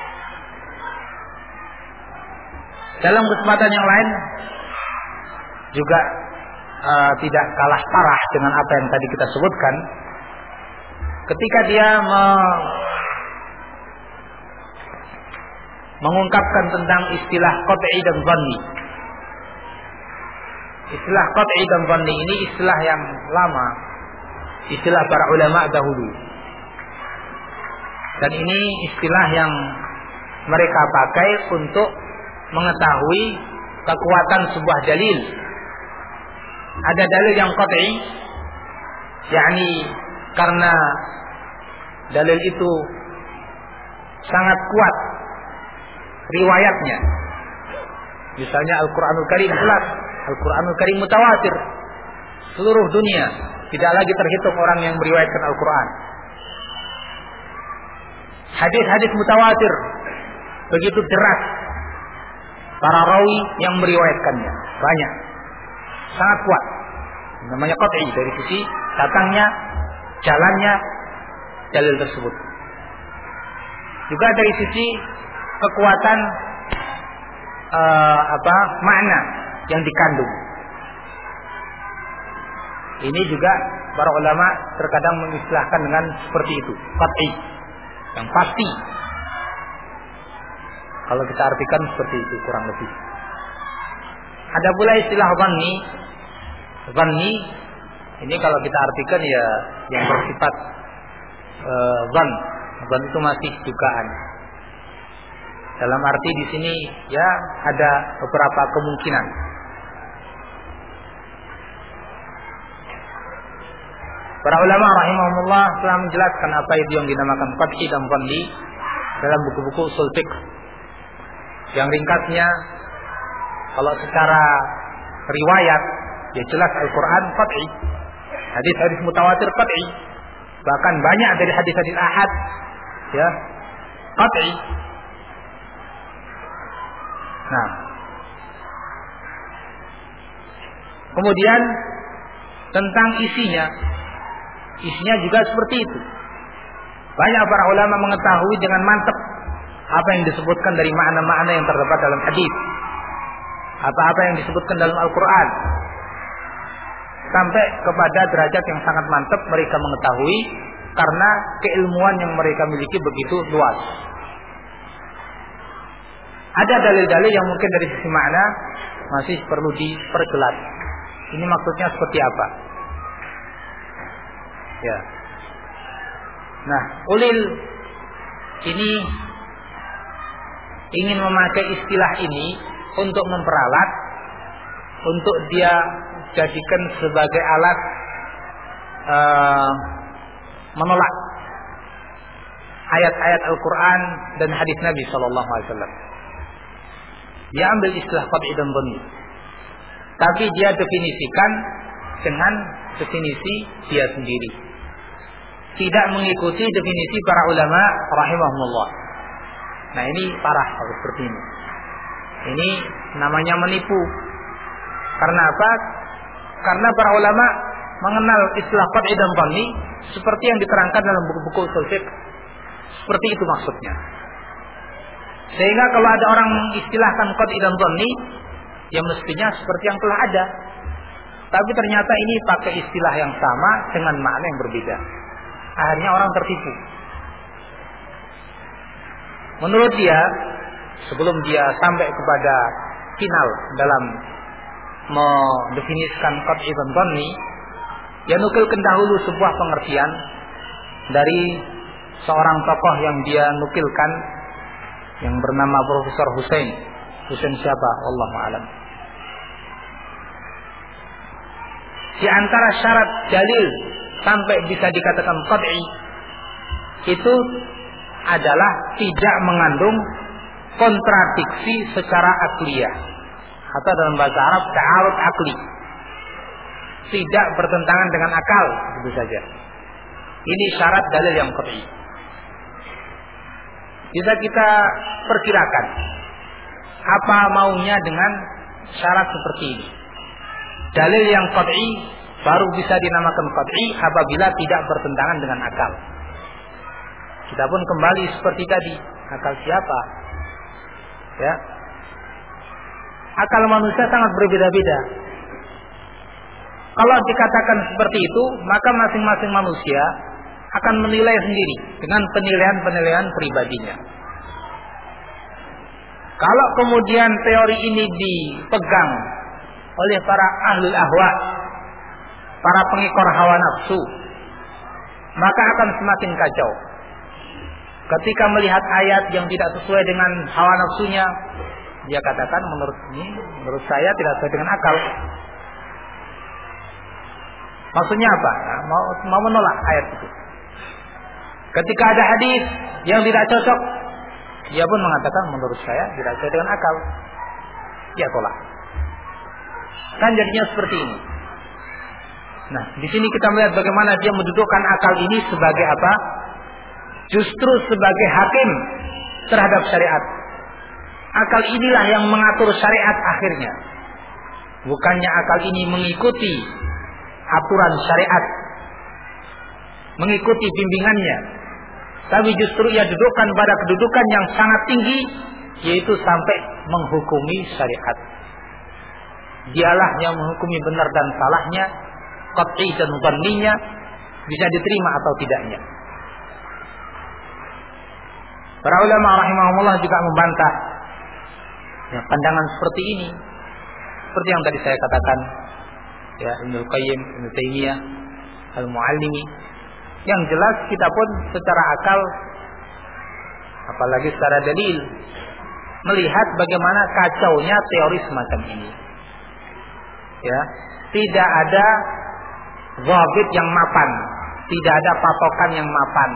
Dalam kesempatan yang lain juga tidak kalah parah dengan apa yang tadi kita sebutkan, ketika dia mengungkapkan tentang istilah qat'i dan dhanni. Istilah qat'i dan dhanni ini istilah yang lama, istilah para ulama dahulu. Dan ini istilah yang mereka pakai untuk mengetahui kekuatan sebuah dalil. Ada dalil yang qat'i, yakni karena dalil itu sangat kuat riwayatnya. Misalnya Al-Quranul Karim jelas, Al-Quranul Karim mutawatir, seluruh dunia tidak lagi terhitung orang yang meriwayatkan Al-Quran. Hadis-hadis mutawatir begitu deras para rawi yang meriwayatkannya banyak, sangat kuat. Namanya qat'i dari sisi datangnya, jalannya dalil tersebut. Juga dari sisi kekuatan makna yang dikandung. Ini juga para ulama terkadang mengistilahkan dengan seperti itu, qat'i, yang pasti. Kalau kita artikan seperti itu kurang lebih. Ada pula istilah dhanni. Dhanni ini kalau kita artikan ya yang bersifat dhann. Dhann itu masih dugaan. Dalam arti di sini ya ada beberapa kemungkinan. Para ulama rahimahumullah telah menjelaskan apa itu yang dinamakan qat'i dan dhanni dalam buku-buku ushul fiqh. Yang ringkasnya, kalau secara riwayat ya jelas Al-Quran qat'i, hadis-hadis mutawatir qat'i, bahkan banyak dari hadis-hadis ahad ya qat'i. Nah, kemudian tentang isinya juga seperti itu. Banyak para ulama mengetahui dengan mantap apa yang disebutkan dari makna-makna yang terdapat dalam hadis, apa-apa yang disebutkan dalam Al-Quran, sampai kepada derajat yang sangat mantap mereka mengetahui karena keilmuan yang mereka miliki begitu luas. Ada dalil-dalil yang mungkin dari sisi makna masih perlu diperjelas. Ini maksudnya seperti apa? Ya. Nah, ulil ini ingin memakai istilah ini untuk memperalat, untuk dia jadikan sebagai alat menolak ayat-ayat Al-Quran dan hadis Nabi Sallallahu Alaihi Wasallam. Dia ambil istilah qat'i dan dhanni, tapi dia definisikan dengan definisi dia sendiri. tidak mengikuti definisi para ulama rahimahumullah. Nah, ini parah kalau seperti ini. Ini namanya menipu. Karena apa? Karena para ulama mengenal istilah qat'i dan dhanni seperti yang diterangkan dalam buku-buku ushul fiqh. Seperti itu maksudnya. Sehingga kalau ada orang mengistilahkan qat'i dan dhanni, ya mestinya seperti yang telah ada. Tapi ternyata ini pakai istilah yang sama dengan makna yang berbeda. Akhirnya orang tertipu. Menurut dia, sebelum dia sampai kepada final dalam mendefinisikan qat'i dan dhanni, dia nukilkan dahulu sebuah pengertian dari seorang tokoh yang dia nukilkan, yang bernama Profesor Husain siapa? Wallahu a'lam. Di antara syarat dalil sampai bisa dikatakan qat'i itu adalah tidak mengandung kontradiksi secara akliyah, atau dalam bahasa Arab ta'arud akli, tidak bertentangan dengan akal, itu saja. Ini syarat dalil yang qat'i. Bisa kita perkirakan apa maunya dengan syarat seperti ini. Dalil yang qat'i baru bisa dinamakan qat'i apabila tidak bertentangan dengan akal. Kita pun kembali seperti tadi, akal siapa? Ya. Akal manusia sangat berbeda-beda. Kalau dikatakan seperti itu, maka masing-masing manusia akan menilai sendiri dengan penilaian-penilaian pribadinya. Kalau kemudian teori ini dipegang oleh para ahlul ahwa, para pengikor hawa nafsu, maka akan semakin kacau. Ketika melihat ayat yang tidak sesuai dengan hawa nafsunya, dia katakan menurut saya tidak sesuai dengan akal. Maksudnya apa? Mau menolak ayat itu. Ketika ada hadis yang tidak cocok, dia pun mengatakan menurut saya tidak sesuai dengan akal. Dia tolak. Kan jadinya seperti ini. Nah, di sini kita melihat bagaimana dia mendudukkan akal ini sebagai apa? Justru sebagai hakim terhadap syariat. Akal inilah yang mengatur syariat akhirnya. Bukannya akal ini mengikuti aturan syariat, mengikuti bimbingannya, tapi justru ia dudukkan pada kedudukan yang sangat tinggi, yaitu sampai menghukumi syariat. Dialah yang menghukumi benar dan salahnya, qat'i dan dhanninya, bisa diterima atau tidaknya. Para ulama rahimahumullah juga membantah ya, pandangan seperti ini. Seperti yang tadi saya katakan, ya, Ibnu Qayyim, Ibnu Taimiyah, Al-Muallimi. Yang jelas kita pun secara akal, apalagi secara dalil, melihat bagaimana kacaunya teori semacam ini. Ya, tidak ada dhabit yang mapan, tidak ada patokan yang mapan.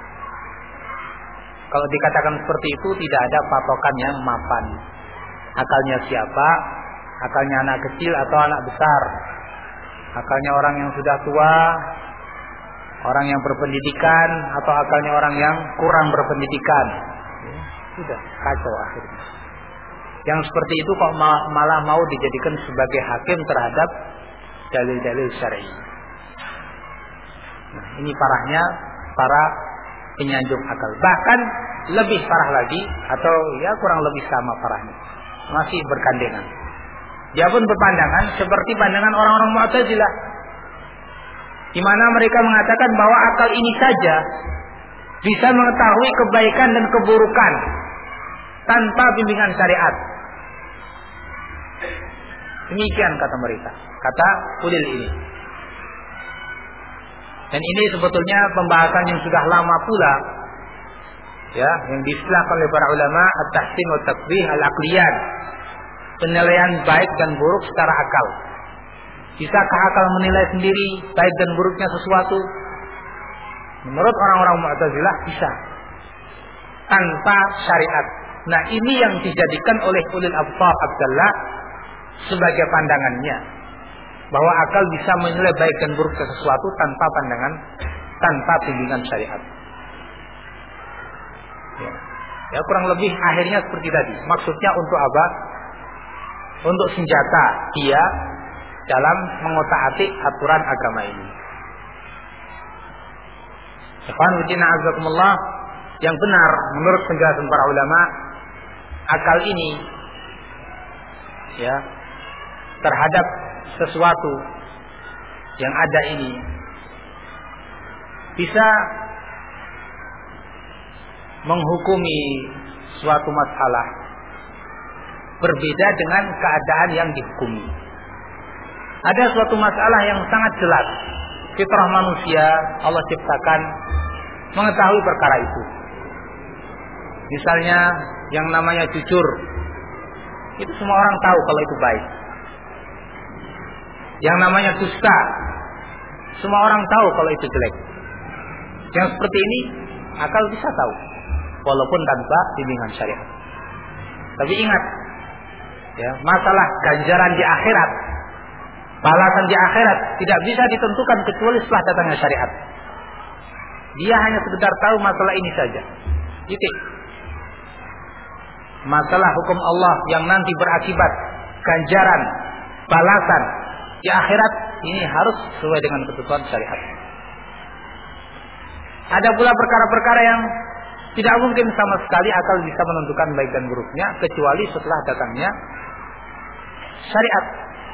Kalau dikatakan seperti itu, tidak ada patokan yang mapan. Akalnya siapa? Akalnya anak kecil atau anak besar? Akalnya orang yang sudah tua, orang yang berpendidikan, atau akalnya orang yang kurang berpendidikan? Ya, sudah kacau akhirnya. Yang seperti itu kok malah mau dijadikan sebagai hakim terhadap dalil-dalil syar'i. Nah, ini parahnya para penyanjung akal. Bahkan lebih parah lagi, atau ya kurang lebih sama parahnya, masih bergandengan. Dia pun berpandangan seperti pandangan orang-orang Mu'tazilah, di mana mereka mengatakan bahwa akal ini saja bisa mengetahui kebaikan dan keburukan tanpa bimbingan syariat. Demikian kata mereka, kata ulil ini. Dan ini sebetulnya pembahasan yang sudah lama pula, ya, yang diistilahkan oleh para ulama at-tahsin wa taqbih al-aqliyan, penilaian baik dan buruk secara akal. Bisakah akal menilai sendiri baik dan buruknya sesuatu? Menurut orang-orang Mu'tazilah bisa, tanpa syariat. Nah, ini yang dijadikan oleh ulil absar Abdullah sebagai pandangannya, bahwa akal bisa menilai baik dan buruk sesuatu tanpa pandangan tanpa bimbingan syariat. Ya, kurang lebih akhirnya seperti tadi. Maksudnya untuk apa? Untuk senjata dia dalam mengotak-atik aturan agama ini. Ikhwan fillah azakumullah, yang benar menurut penjelasan para ulama, akal ini ya terhadap sesuatu yang ada ini bisa menghukumi suatu masalah berbeda dengan keadaan yang dihukumi. Ada suatu masalah yang sangat jelas, fitrah manusia Allah ciptakan mengetahui perkara itu. Misalnya yang namanya jujur, itu semua orang tahu kalau itu baik. Yang namanya dusta, semua orang tahu kalau itu jelek. Yang seperti ini akal bisa tahu, walaupun tanpa bimbingan syariat. Tapi ingat, ya, masalah ganjaran di akhirat, balasan di akhirat tidak bisa ditentukan kecuali setelah datangnya syariat. Dia hanya sekedar tahu masalah ini saja. Titik. Masalah hukum Allah yang nanti berakibat ganjaran, balasan di akhirat ini harus sesuai dengan ketentuan syariat. Ada pula perkara-perkara yang tidak mungkin sama sekali akal bisa menentukan baik dan buruknya kecuali setelah datangnya syariat.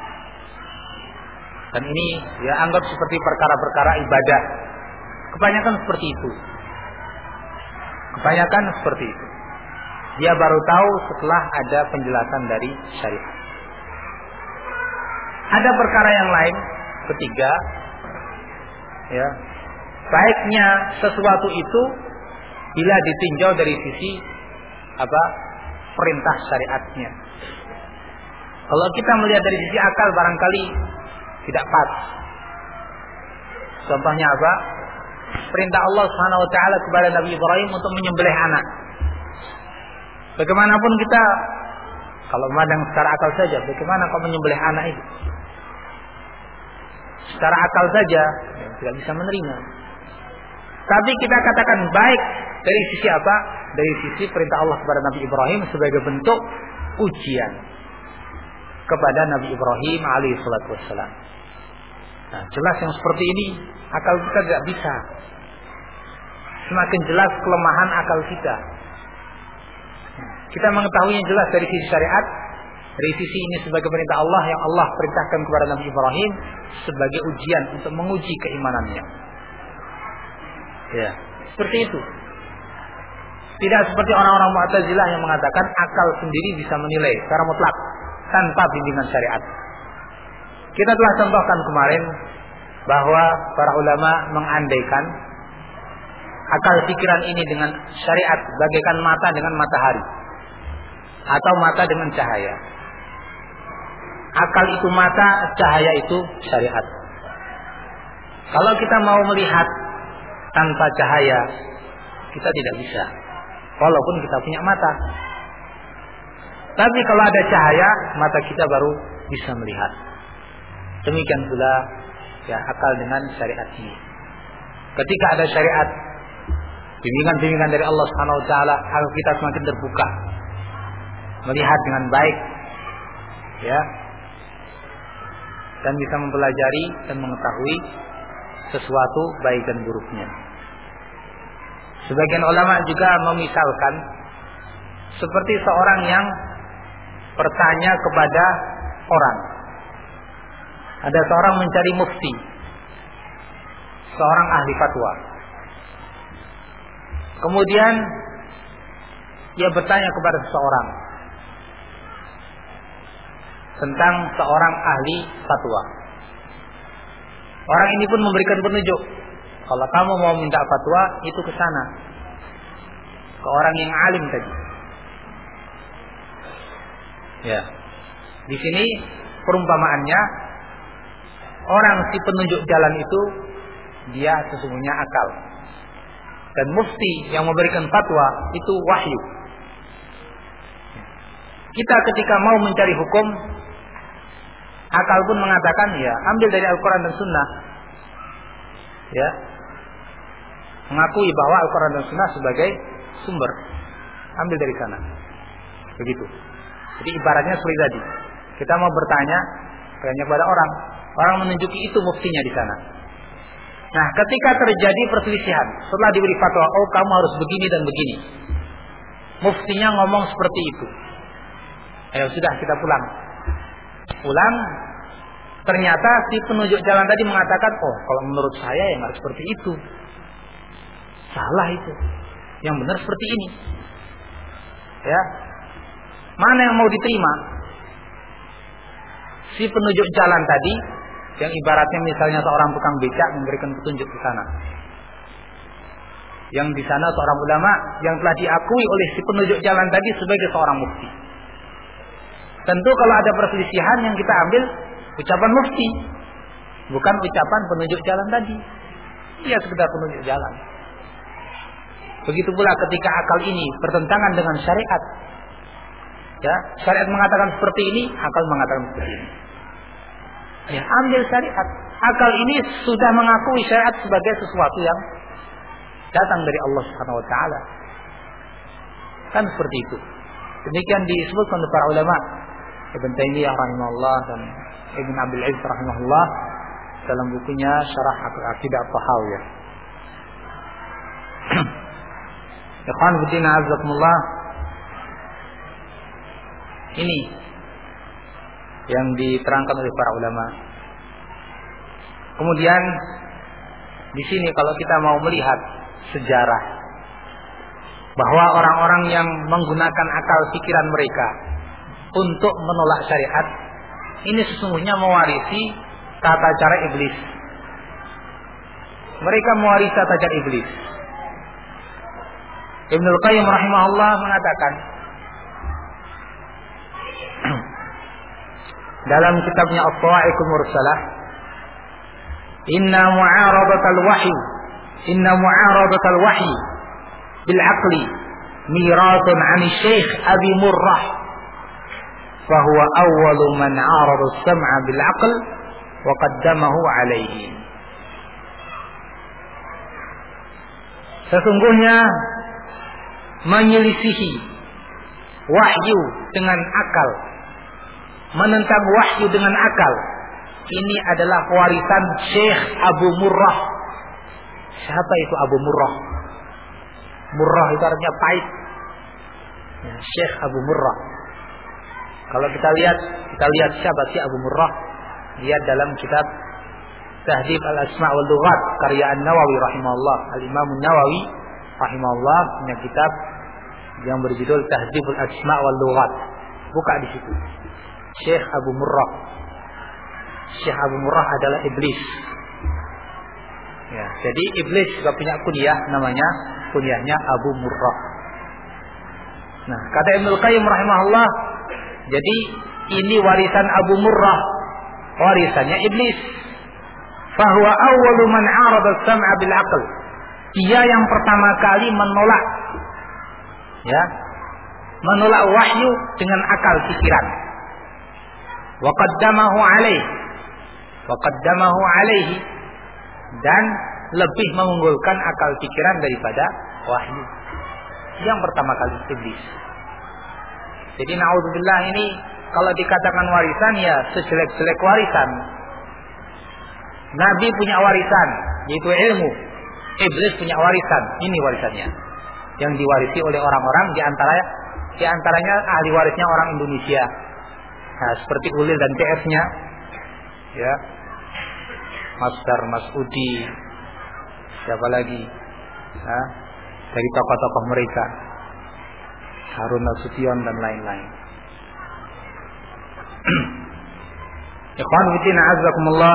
Dan ini ya anggap seperti perkara-perkara ibadah. Kebanyakan seperti itu. Kebanyakan seperti itu. Dia baru tahu setelah ada penjelasan dari syariat. Ada perkara yang lain, ketiga, ya, baiknya sesuatu itu bila ditinjau dari sisi apa? Perintah syariatnya. Kalau kita melihat dari sisi akal barangkali tidak pas. Contohnya apa? Perintah Allah Subhanahu wa taala kepada Nabi Ibrahim untuk menyembelih anak. Bagaimanapun kita kalau memandang secara akal saja, bagaimana kau menyembelih anak itu? Secara akal saja ya, tidak bisa menerima. Tapi kita katakan baik dari sisi apa? Dari sisi perintah Allah kepada Nabi Ibrahim sebagai bentuk ujian kepada Nabi Ibrahim alaihissalatu wassalam. Nah, jelas yang seperti ini akal kita tidak bisa. Semakin jelas kelemahan akal kita. Kita mengetahuinya jelas dari sisi syariat, dari sisi ini sebagai perintah Allah yang Allah perintahkan kepada Nabi Ibrahim sebagai ujian untuk menguji keimanannya. Ya, seperti itu. Tidak seperti orang-orang Mu'tazilah yang mengatakan akal sendiri bisa menilai secara mutlak tanpa bimbingan syariat. Kita telah contohkan kemarin bahwa para ulama mengandaikan akal pikiran ini dengan syariat bagaikan mata dengan matahari atau mata dengan cahaya. Akal itu mata, cahaya itu syariat. Kalau kita mau melihat tanpa cahaya, kita tidak bisa, walaupun kita punya mata. Tapi kalau ada cahaya, mata kita baru bisa melihat. Demikian pula ya akal dengan syariat ini. Ketika ada syariat, bimbingan-bimbingan dari Allah Subhanahu wa taala, akal kita semakin terbuka, melihat dengan baik, ya, dan bisa mempelajari dan mengetahui sesuatu baik dan buruknya. Sebagian ulama juga memisalkan seperti seorang yang bertanya kepada orang. Ada seorang mencari mufti, seorang ahli fatwa. Kemudian dia bertanya kepada seseorang tentang seorang ahli fatwa. Orang ini pun memberikan petunjuk. Kalau kamu mau minta fatwa, itu ke sana, ke orang yang alim tadi. Ya, di sini perumpamaannya orang si penunjuk jalan itu dia sesungguhnya akal, dan mufti yang memberikan fatwa itu wahyu. Kita ketika mau mencari hukum, akal pun mengatakan ya ambil dari Al-Quran dan Sunnah. Ya, mengakui bahwa Al-Quran dan Sunnah sebagai sumber. Ambil dari sana. Begitu. Jadi ibaratnya seperti tadi. Kita mau bertanya kepada orang. Orang menunjuki itu muftinya di sana. Nah, ketika terjadi perselisihan, setelah diberi fatwa, oh kamu harus begini dan begini. Muftinya ngomong seperti itu. Ayo sudah kita pulang. Pulang. Ternyata si penunjuk jalan tadi mengatakan, oh kalau menurut saya yang harus seperti itu. Salah itu. Yang benar seperti ini. Ya. Mana yang mau diterima? Si penunjuk jalan tadi, yang ibaratnya misalnya seorang tukang becak memberikan petunjuk ke sana. Yang di sana seorang ulama yang telah diakui oleh si penunjuk jalan tadi sebagai seorang mufti. Tentu kalau ada perselisihan yang kita ambil ucapan mufti, bukan ucapan penunjuk jalan tadi. Dia sekedar penunjuk jalan. Begitu pula ketika akal ini bertentangan dengan syariat. Ya, syariat mengatakan seperti ini, akal mengatakan seperti ini. Ya, ambil syariat. Akal ini sudah mengakui syariat sebagai sesuatu yang datang dari Allah Subhanahu wa taala. Kan seperti itu. Demikian disebutkan oleh para ulama, Ibn Taimiyah rahimahullah dan Ibn Abil Izz rahimahullah dalam bukunya Syarah Aqidah Tahawiyah. Ikhwan fillah azakumullah. Ini yang diterangkan oleh para ulama. Kemudian di sini kalau kita mau melihat sejarah bahwa orang-orang yang menggunakan akal pikiran mereka untuk menolak syariat, ini sesungguhnya mewarisi tata cara iblis. Mereka mewarisi tata cara iblis. Ibnul Qayyim rahimahullah mengatakan dalam kitabnya At-Tawa'iqul Mursalah, inna mu'aradatal wahyi bil aqli miratun 'an Syekh Abi Murrah fa huwa awwalu man 'arada as-sam'a bil aql wa qaddamahu 'alayhi. Sesungguhnya menyelisihi wahyu dengan akal, menentang wahyu dengan akal, ini adalah warisan Syekh Abu Murrah. Siapa itu Abu Murrah? Murrah itu artinya pahit. Ya, Syekh Abu Murrah. Kalau kita lihat siapa sih Abu Murrah? Lihat dalam kitab Tahdhib al-Asma' wal Lughat karya An-Nawawi rahimahullah. Al-Imam An-Nawawi rahimahullah punya kitab yang berjudul Tahdhib al-Asma' wal Lughat. Buka di situ. Syekh Abu Murrah. Syekh Abu Murrah adalah iblis. Ya, jadi iblis juga punya kunyah, namanya kunyahnya Abu Murrah. Nah, kata Ibnul Qayyim rahimahullah, jadi ini warisan Abu Murrah, warisannya iblis. Fahuwa awwalu man 'arada as-sam'a bil 'aql. Dia yang pertama kali menolak, ya, menolak wahyu dengan akal pikiran. Wa qaddamahu 'alaihi, dan lebih mengunggulkan akal pikiran daripada wahyu. Yang pertama kali iblis. Jadi naudzubillah, ini kalau dikatakan warisan, ya sejelek-jelek warisan. Nabi punya warisan, yaitu ilmu. Iblis punya warisan, ini warisannya yang diwarisi oleh orang-orang, di antaranya ahli warisnya orang Indonesia. Nah, seperti Ulil dan PS-nya, ya, Mas Dar, Mas Udi, siapa lagi? Nah, dari tokoh-tokoh mereka, Harun Nasution dan lain-lain. Ikhwan fillah azakumullah.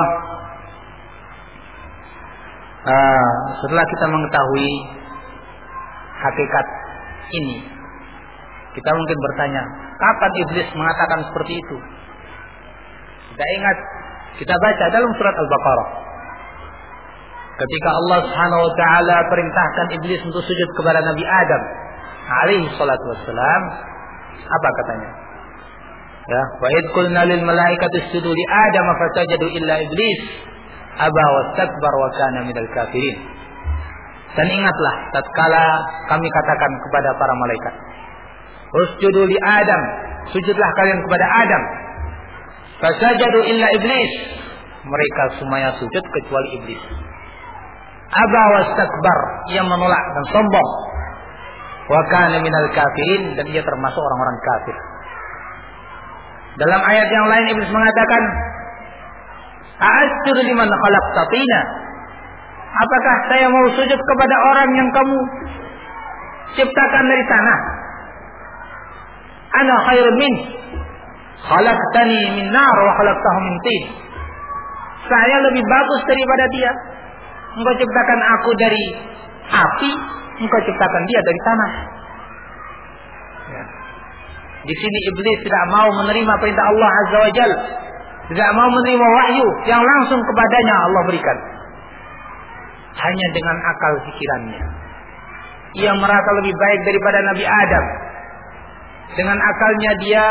Setelah kita mengetahui hakikat ini, kita mungkin bertanya, kapan iblis mengatakan seperti itu? Kita ingat, kita baca dalam surat Al-Baqarah, ketika Allah Subhanahu wa taala perintahkan iblis untuk sujud kepada Nabi Adam alaihi salatu wassalam, apa katanya? Ya, wa id qulna lil malaikati isjudu li Adam fasajadu illa iblis aba wastakbar wa kana minal kafirin. Dan ingatlah tatkala kami katakan kepada para malaikat, usjudu li Adam, sujudlah kalian kepada Adam. Fasajadu illa iblis, mereka semuanya sujud kecuali iblis. Aba wastakbar, ia menolak dan sombong. Wa kana minal kafirin, dan ia termasuk orang-orang kafir. Dalam ayat yang lain iblis mengatakan, a'asjudu liman khalaqta tina, apakah saya mau sujud kepada orang yang kamu ciptakan dari tanah? Ana khairun min, khalaqtani min nar wa khalaqtahu min tin. Saya lebih bagus daripada dia. Engkau ciptakan aku dari api, engkau ciptakan dia dari tanah. Ya. Di sini iblis tidak mau menerima perintah Allah Azza wa Jalla, tidak mau menerima wahyu yang langsung kepadanya Allah berikan. Hanya dengan akal pikirannya, ia merasa lebih baik daripada Nabi Adam. Dengan akalnya dia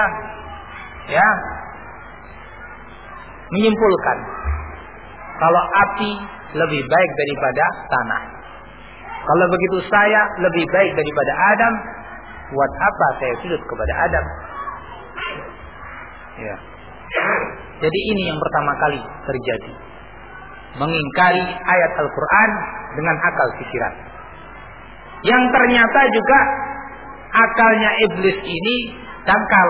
menyimpulkan kalau api lebih baik daripada tanah. Kalau begitu saya lebih baik daripada Adam. Buat apa saya sujud kepada Adam? Ya. Jadi ini yang pertama kali terjadi, mengingkari ayat Al-Quran dengan akal pikiran. Yang ternyata juga akalnya iblis ini dangkal.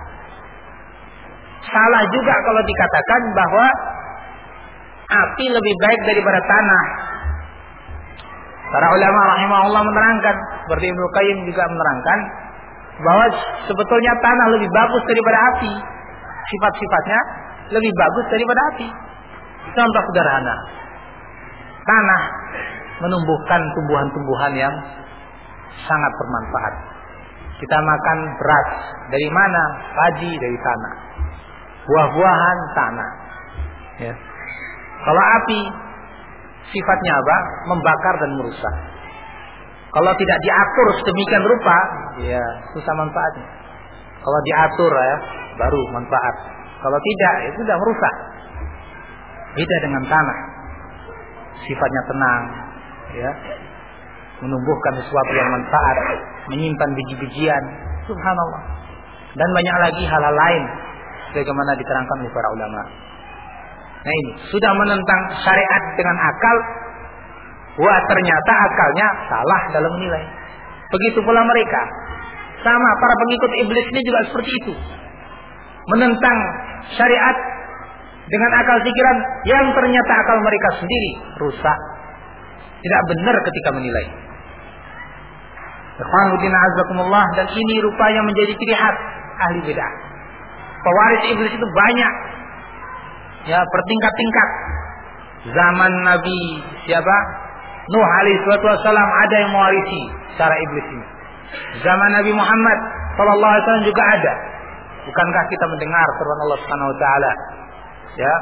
Salah juga kalau dikatakan bahwa api lebih baik daripada tanah. Para ulama rahimahullah menerangkan, seperti Ibnu Qayyim juga menerangkan, bahwa sebetulnya tanah lebih bagus daripada api. Sifat-sifatnya lebih bagus daripada api. Contoh sederhana, tanah menumbuhkan tumbuhan-tumbuhan yang sangat bermanfaat. Kita makan beras dari mana? Padi dari tanah. Buah-buahan tanah. Ya. Kalau api sifatnya apa? Membakar dan merusak. Kalau tidak diatur sedemikian rupa, ya susah manfaatnya. Kalau diatur ya, baru manfaat. Kalau tidak, itu sudah merusak. Beda dengan tanah. Sifatnya tenang, ya. Menumbuhkan sesuatu yang manfaat, menyimpan biji-bijian, subhanallah. Dan banyak lagi hal-hal lain sebagaimana diterangkan oleh para ulama. Nah ini sudah menentang syariat dengan akal. Wah, ternyata akalnya salah dalam menilai. Begitu pula mereka. Sama para pengikut iblis ini juga seperti itu. Menentang syariat dengan akal pikiran yang ternyata akal mereka sendiri rusak. Tidak benar ketika menilai. Ikhwanuddin azakumullah, dan ini rupanya menjadi ciri khas ahli bid'ah. Pewaris iblis itu banyak. Ya, bertingkat-tingkat. Zaman Nabi siapa? Nuh alaihi wasallam ada yang mewarisi cara iblis ini. Zaman Nabi Muhammad sallallahu alaihi wasallam juga ada. Bukankah kita mendengar firman Allah Subhanahu wa taala? Ya.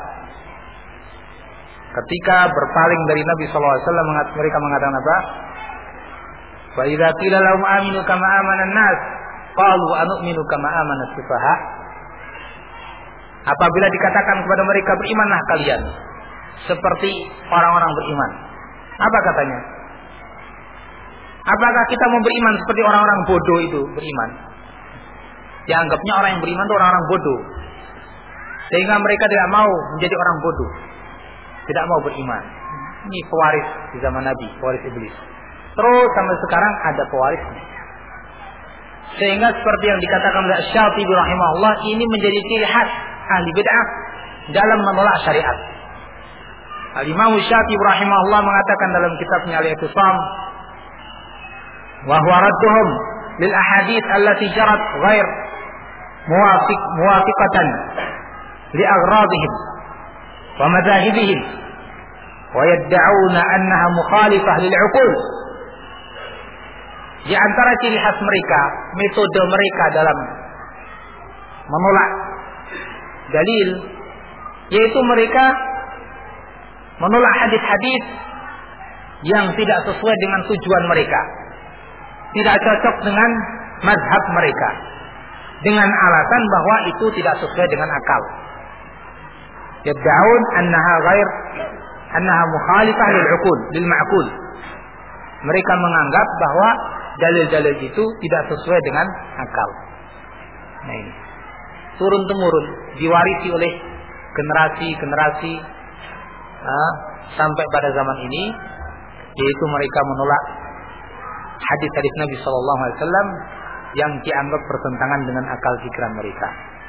Ketika berpaling dari Nabi sallallahu alaihi wasallam, mereka mengatakan apa? Wa idza qila lahum aminu kama amana an-nas qalu anu'minu kama amana as-sufaha. Apabila dikatakan kepada mereka berimanlah kalian seperti orang-orang beriman. Apa katanya? Apakah kita mau beriman seperti orang-orang bodoh itu beriman? Dianggapnya orang yang beriman itu orang-orang bodoh. Sehingga mereka tidak mau menjadi orang bodoh. Tidak mau beriman. Ini pewaris di zaman Nabi, pewaris iblis. Terus sampai sekarang ada pewarisnya. Sehingga seperti yang dikatakan oleh Syafi'i rahimahullah, ini menjadi ciri khas ahli bid'ah dalam menolak syariat. Al-Imam Syafi'i rahimahullah mengatakan dalam kitabnya Al-I'tisam, wa huwa radduhum lil ahadits allati jarat ghair muwafiqatan li aghradihim wa madahibihim wa yad'una annaha mukhalifah lil 'uqul. Di antara ciri khas mereka, metode mereka dalam menolak dalil, yaitu mereka menolak hadis-hadis yang tidak sesuai dengan tujuan mereka, tidak cocok dengan mazhab mereka, dengan alasan bahwa itu tidak sesuai dengan akal. Yad'un annaha mukhalifah lil 'uqul, lil ma'qul. Mereka menganggap bahwa dalil-dalil itu tidak sesuai dengan akal. Nah ini turun temurun diwarisi oleh generasi-generasi sampai pada zaman ini, yaitu mereka menolak hadis-hadis Nabi Sallallahu Alaihi Wasallam yang dianggap bertentangan dengan akal pikiran mereka.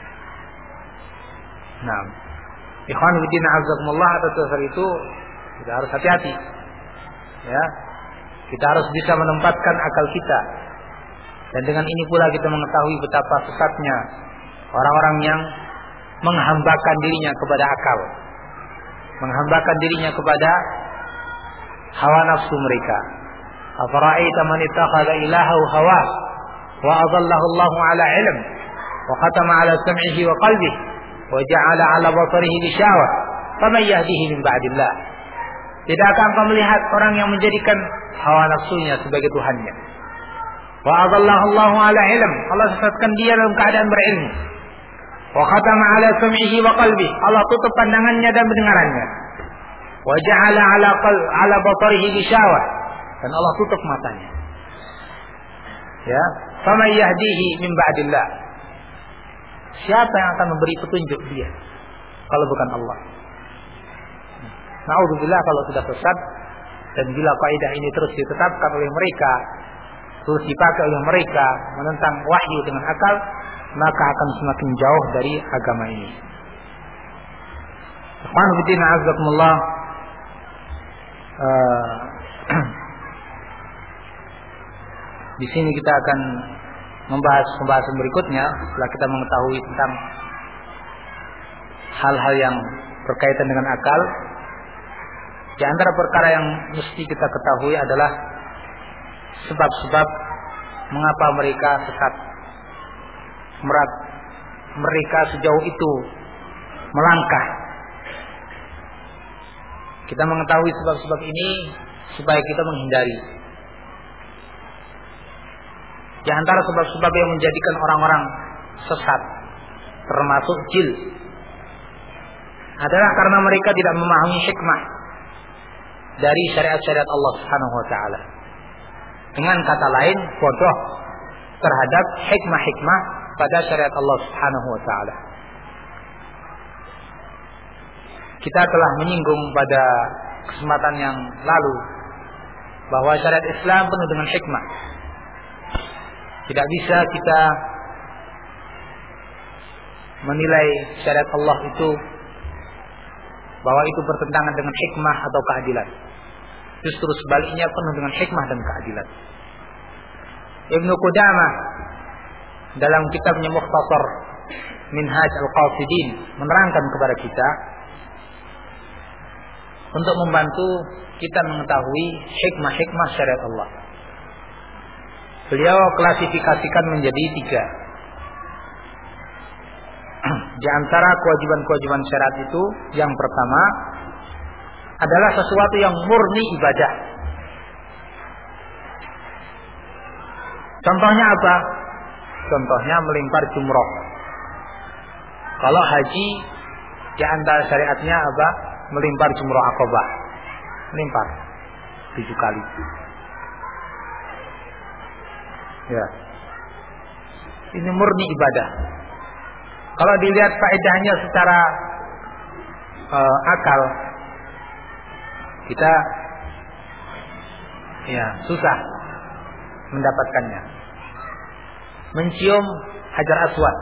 Nah, ikhwan fillah azakumullah, atas dasar itu kita harus hati-hati. Ya, kita harus bisa menempatkan akal kita, dan dengan ini pula kita mengetahui betapa sesatnya orang-orang yang menghambakan dirinya kepada akal, menghambakan dirinya kepada hawa nafsu mereka. Afara'aita man ittakhadha ilahahu hawa wa adallahu Allahu ala ilm wa khatama ala sam'ihi wa qalbihi wa ja'ala ala basarihi ghishawah faman yahdihi min ba'dillah. Tidakkah engkau melihat orang yang menjadikan hawa nafsunya sebagai tuhannya? Wa adallahu Allahu ala ilm, Allah sesatkan dia dalam keadaan berilmu. Wa khatama ala sam'ihi wa qalbihi, Allah tutup pandangannya dan pendengarannya. Wa ja'ala ala basarihi ghishawah, dan Allah tutup matanya. Ya, faman yahdihi min ba'dillah. Siapa yang akan memberi petunjuk dia kalau bukan Allah? Na'udzubillah kalau sudah sesat, dan bila kaidah ini terus ditetapkan oleh mereka, terus dipakai oleh mereka menentang wahyu dengan akal, maka akan semakin jauh dari agama ini. Ikhwan fillah azakumullah, di sini kita akan membahas pembahasan berikutnya setelah kita mengetahui tentang hal-hal yang berkaitan dengan akal. Di antara perkara yang mesti kita ketahui adalah sebab-sebab mengapa mereka sesat, mereka sejauh itu melangkah. Kita mengetahui sebab-sebab ini supaya kita menghindari. Di antara sebab-sebab yang menjadikan orang-orang sesat, termasuk jil, adalah karena mereka tidak memahami hikmah dari syariat-syariat Allah Subhanahu wa taala. Dengan kata lain, bodoh terhadap hikmah-hikmah pada syariat Allah Subhanahu wa taala. Kita telah menyinggung pada kesempatan yang lalu bahwa syariat Islam penuh dengan hikmah. Tidak bisa kita menilai syariat Allah itu bahwa itu bertentangan dengan hikmah atau keadilan. Justru sebaliknya penuh dengan hikmah dan keadilan. Ibnu Qudamah dalam kitabnya Mukhtasar Minhaj Al-Qasidin menerangkan kepada kita untuk membantu kita mengetahui hikmah-hikmah syariat Allah. Beliau klasifikasikan menjadi 3. Di antara kewajiban-kewajiban syariat itu, yang pertama adalah sesuatu yang murni ibadah. Contohnya apa? Contohnya melempar jumroh. Kalau haji, di antara syariatnya apa? Melempar jumroh Aqabah. Melempar 7 kali. Ya. Ini murni ibadah. Kalau dilihat faedahnya secara akal, kita susah mendapatkannya. Mencium Hajar Aswad,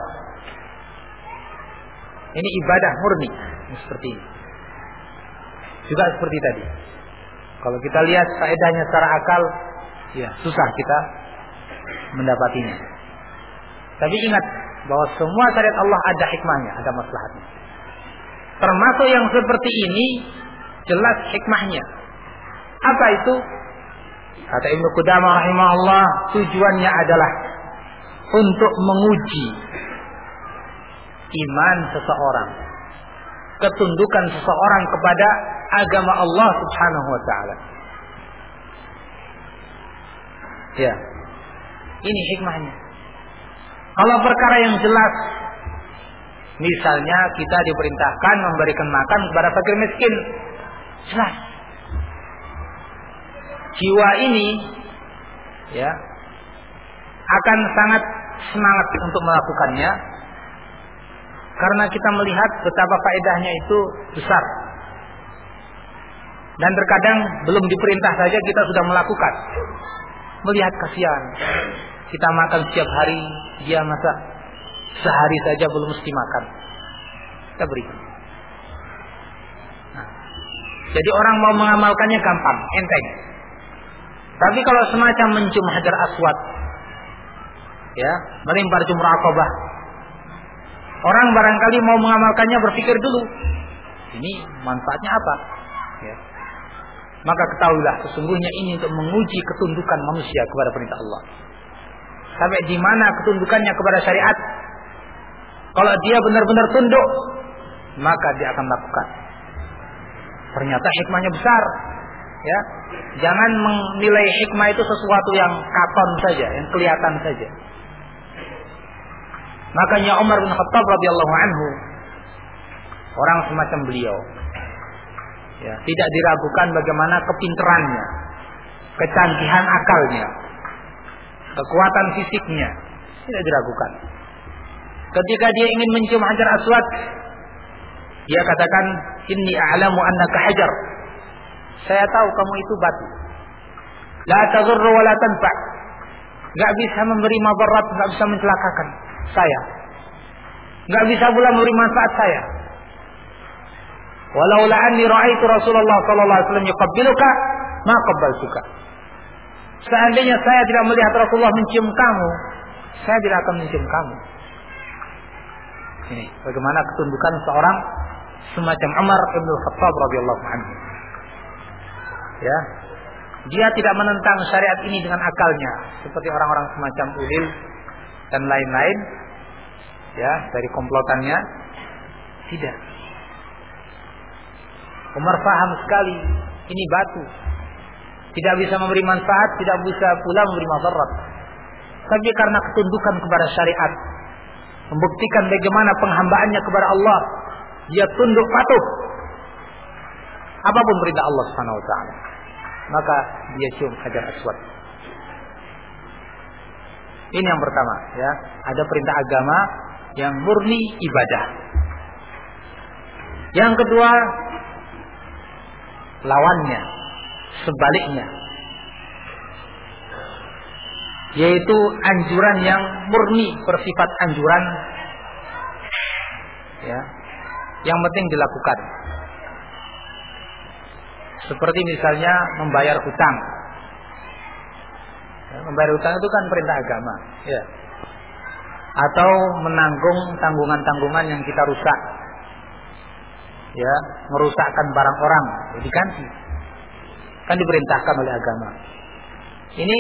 ini ibadah murni, seperti ini. Juga seperti tadi. Kalau kita lihat faedahnya secara akal, susah kita mendapatinya. Tapi ingat bahwa semua syariat Allah ada hikmahnya, ada maslahatnya. Termasuk yang seperti ini jelas hikmahnya. Apa itu? Kata Ibnu Qudamah rahimahullah, tujuannya adalah untuk menguji iman seseorang, ketundukan seseorang kepada agama Allah Subhanahu wa taala. Ya. Ini hikmahnya. Kalau perkara yang jelas, misalnya kita diperintahkan memberikan makan kepada fakir miskin, jelas. jiwa ini ya akan sangat semangat untuk melakukannya, karena kita melihat betapa faedahnya itu besar. Dan terkadang belum diperintah saja kita sudah melakukan. Melihat kasihan, kita makan setiap hari, dia masak sehari saja belum mesti makan, kita beri. Nah, jadi orang mau mengamalkannya gampang, enteng. Tapi kalau semacam mencium hajar aswad, ya, melempar jumrah Aqabah, orang barangkali mau mengamalkannya berpikir dulu, ini manfaatnya apa? Ya. Maka ketahuilah sesungguhnya ini untuk menguji ketundukan manusia kepada perintah Allah. Sampai di mana ketundukannya kepada syariat. Kalau dia benar-benar tunduk, maka dia akan lakukan. Ternyata hikmahnya besar. Ya, jangan menilai hikmah itu sesuatu yang katon saja, yang kelihatan saja. Makanya Umar bin Khattab radhiyallahu anhu, orang semacam beliau, ya, tidak diragukan bagaimana kepinterannya, kecanggihan akalnya, kekuatan fisiknya, tidak diragukan. Ketika dia ingin mencium hajar aswad, dia katakan, inni a'lamu annaka hajar. Saya tahu kamu itu batu. La tadurru wa la tanfa'. Enggak bisa memberi madarat, enggak bisa mencelakakan saya. Enggak bisa pula memberi manfaat saya. Walaula anni ra'aitu Rasulullah sallallahu alaihi wasallam yuqabbiluka, ma qabbaltuka. Seandainya saya tidak melihat Rasulullah mencium kamu, saya tidak akan mencium kamu. Ini bagaimana ketundukan seorang semacam Umar bin Khattab radhiyallahu anhu. Ya, dia tidak menentang syariat ini dengan akalnya seperti orang-orang semacam Ulil dan lain-lain, ya, dari komplotannya. Tidak. Umar paham sekali ini batu, tidak bisa memberi manfaat, tidak bisa pula memberi madarat. Tapi karena ketundukan kepada syariat, membuktikan bagaimana penghambaannya kepada Allah, dia tunduk patuh apapun perintah Allah Subhanahu wa taala. Maka dia cium hajar aswad. Ini yang pertama, ya. Ada perintah agama yang murni ibadah. Yang kedua, lawannya, sebaliknya, yaitu anjuran yang murni bersifat anjuran, ya, yang penting dilakukan. Seperti misalnya membayar hutang. Ya, membayar hutang itu kan perintah agama, ya. Atau menanggung tanggungan-tanggungan yang kita rusak, ya, merusakkan barang orang, ya, diganti. Kan diperintahkan oleh agama. Ini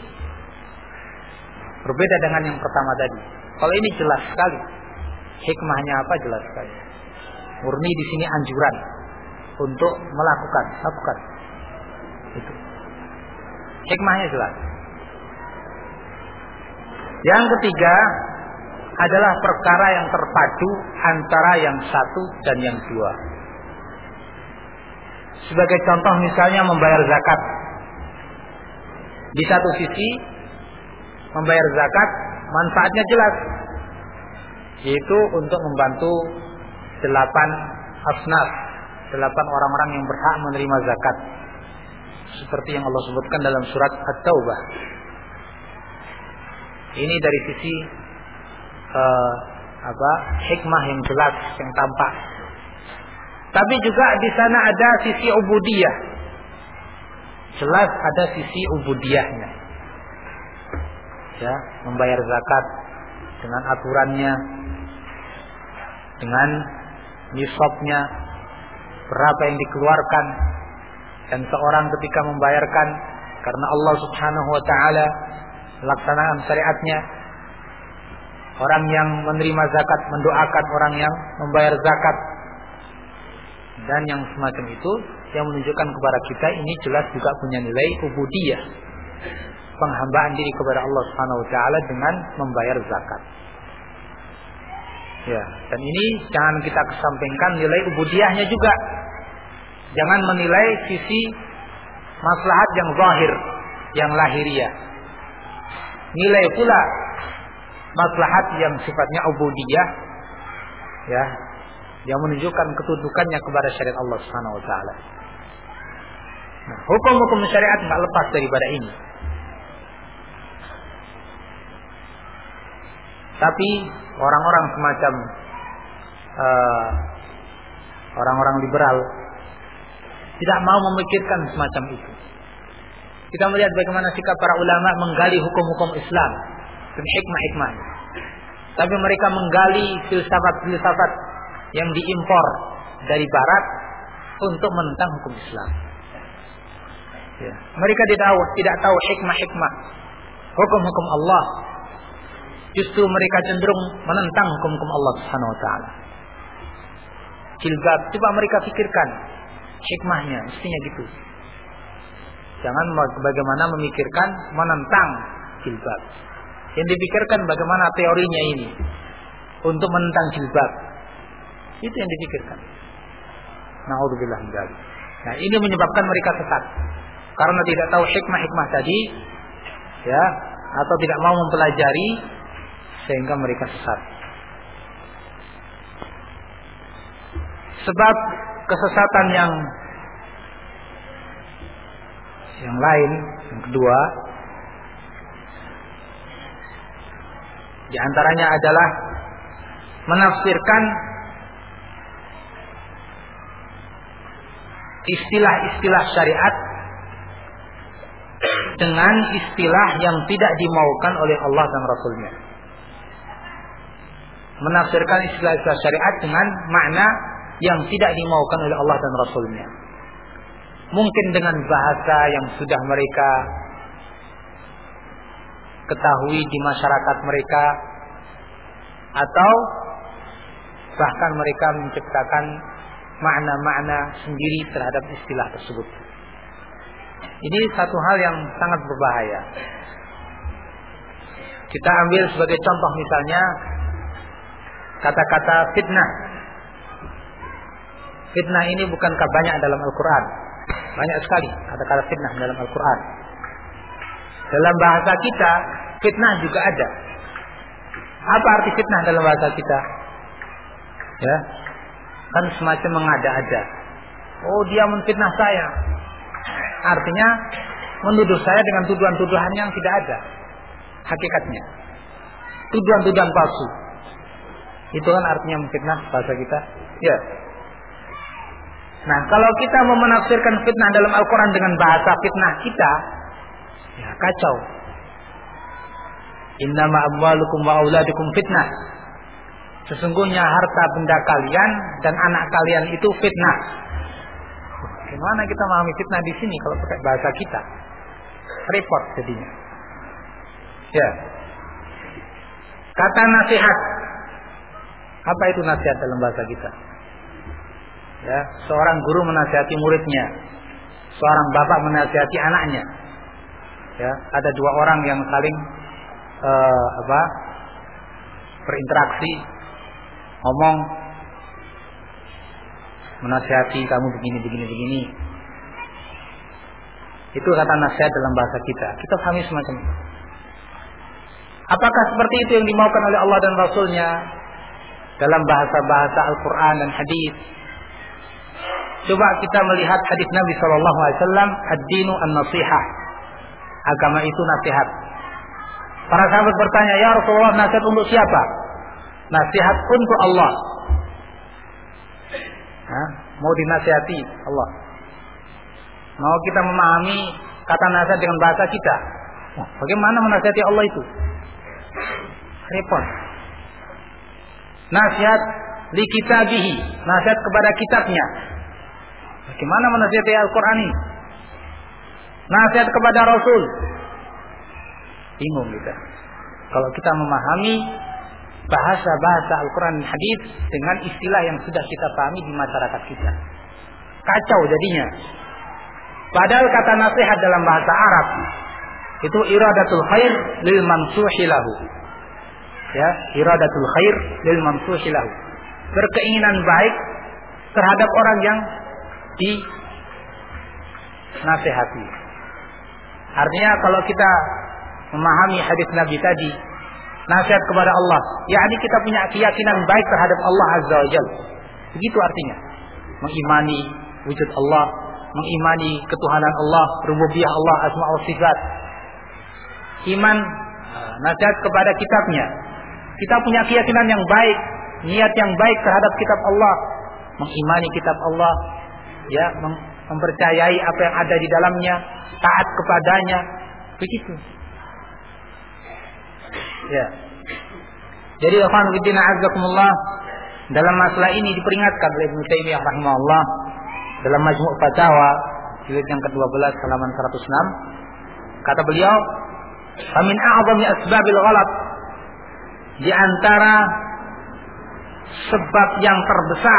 berbeda dengan yang pertama tadi. Kalau ini jelas sekali, hikmahnya apa jelas sekali. Murni di sini anjuran untuk lakukan. Itu. Hikmahnya jelas. Yang ketiga adalah perkara yang terpadu antara yang satu dan yang dua. Sebagai contoh misalnya membayar zakat. Di satu sisi membayar zakat manfaatnya jelas, yaitu untuk membantu 8 asnaf, 8 orang-orang yang berhak menerima zakat, seperti yang Allah sebutkan dalam surat At-Taubah. Ini dari sisi hikmah yang jelas, yang tampak. Tapi juga di sana ada sisi ubudiyah. Jelas ada sisi ubudiyahnya. Ya, membayar zakat dengan aturannya, dengan nisabnya, berapa yang dikeluarkan, dan seorang ketika membayarkan karena Allah Subhanahu wa taala melaksanakan syariatnya. Orang yang menerima zakat mendoakan orang yang membayar zakat, dan yang semacam itu yang menunjukkan kepada kita ini jelas juga punya nilai ubudiyah, penghambaan diri kepada Allah Subhanahu wa taala dengan membayar zakat. Ya, dan ini jangan kita kesampingkan nilai ubudiyahnya juga. Jangan menilai sisi maslahat yang zahir, yang lahiriah. Nilai pula maslahat yang sifatnya ubudiyah, ya, yang menunjukkan ketundukannya kepada syariat Allah Subhanahu wa taala. Nah, hukum-hukum syariat enggak lepas daripada ini. Tapi orang-orang semacam orang-orang liberal tidak mau memikirkan semacam itu. Kita melihat bagaimana sikap para ulama menggali hukum-hukum Islam dan hikmah-hikmah. Tapi mereka menggali filsafat-filsafat yang diimpor dari barat untuk menentang hukum Islam. Ya. Mereka tidak tahu hikmah-hikmah hukum-hukum Allah. Justru mereka cenderung menentang hukum-hukum Allah Subhanahu wa taala. Jilbab, coba mereka pikirkan hikmahnya, mestinya gitu. Jangan bagaimana memikirkan menentang jilbab. Yang dipikirkan bagaimana teorinya ini untuk menentang jilbab. Itu yang dipikirkan. Na'udzubillah min dzalik. Nah, ini menyebabkan mereka sesat. Karena tidak tahu hikmah-hikmah tadi, ya, atau tidak mau mempelajari, sehingga mereka sesat. Sebab kesesatan yang lain, yang kedua, di antaranya adalah menafsirkan istilah-istilah syariat dengan istilah yang tidak dimaukan oleh Allah dan Rasulnya. Menafsirkan istilah-istilah syariat dengan makna yang tidak dimaukan oleh Allah dan Rasulnya. Mungkin dengan bahasa yang sudah mereka ketahui di masyarakat mereka, atau bahkan mereka menciptakan makna-makna sendiri terhadap istilah tersebut. Ini satu hal yang sangat berbahaya. Kita ambil sebagai contoh misalnya kata-kata fitnah. Fitnah ini bukankah banyak dalam Al-Quran? Banyak sekali kata-kata fitnah dalam Al-Quran. Dalam bahasa kita, fitnah juga ada. Apa arti fitnah dalam bahasa kita? Ya, kan semacam mengada-ada. Oh, dia menfitnah saya. Artinya menuduh saya dengan tuduhan-tuduhan yang tidak ada hakikatnya. Tuduhan-tuduhan palsu. Itu kan artinya menfitnah bahasa kita. Ya. Nah, kalau kita mau menafsirkan fitnah dalam Al-Quran dengan bahasa fitnah kita, ya kacau. Innama amwalukum wa auladukum fitnah. Sesungguhnya harta benda kalian dan anak kalian itu fitnah. Gimana kita memahami fitnah di sini kalau pakai bahasa kita? Repot jadinya. Ya. Kata nasihat. Apa itu nasihat dalam bahasa kita? Ya, seorang guru menasihati muridnya, seorang bapak menasihati anaknya. Ya, ada dua orang yang saling berinteraksi, ngomong, menasihati kamu begini. Itu kata nasihat dalam bahasa kita. Kita pahami semacam itu. Apakah seperti itu yang dimaukan oleh Allah dan Rasulnya dalam bahasa-bahasa Al-Quran dan hadis? Coba kita melihat hadis Nabi SAW, ad-dinu an-nasihah. Agama itu nasihat. Para sahabat bertanya, ya Rasulullah, nasihat untuk siapa? Nasihat untuk Allah. Mau dinasihati Allah. Mau kita memahami kata nasihat dengan bahasa kita. Bagaimana menasihati Allah itu? Repot. Nasihat li kitabihi, nasihat kepada kitabnya. Bagaimana menasihati Al-Quran ini? Nasihat kepada Rasul. Bingung kita. Kalau kita memahami bahasa-bahasa Al-Quran dan hadis dengan istilah yang sudah kita pahami di masyarakat kita, kacau jadinya. Padahal kata nasihat dalam bahasa Arab itu iradatul khair lil mansuhi lahu. Ya, iradatul khair lil mansuhi lahu. Berkeinginan baik terhadap orang yang nasihati. Artinya kalau kita memahami hadis Nabi tadi, nasihat kepada Allah, yakni kita punya keyakinan baik terhadap Allah Azza wa Jalla. Begitu artinya. Mengimani wujud Allah, mengimani ketuhanan Allah, rububiyah Allah, asma wa sifat. Iman, nasihat kepada kitabnya. Kita punya keyakinan yang baik, niat yang baik terhadap kitab Allah, mengimani kitab Allah, ya, mempercayai apa yang ada di dalamnya, taat kepadanya, begitu. Ya. Jadi ikhwan fillah azzakumullah, dalam masalah ini diperingatkan oleh Ibnu Taimiyah rahimahullah dalam Majmu' Fatawa jilid yang ke-12 halaman 106. Kata beliau, "Famin a'zami asbabil ghalat", di antara sebab yang terbesar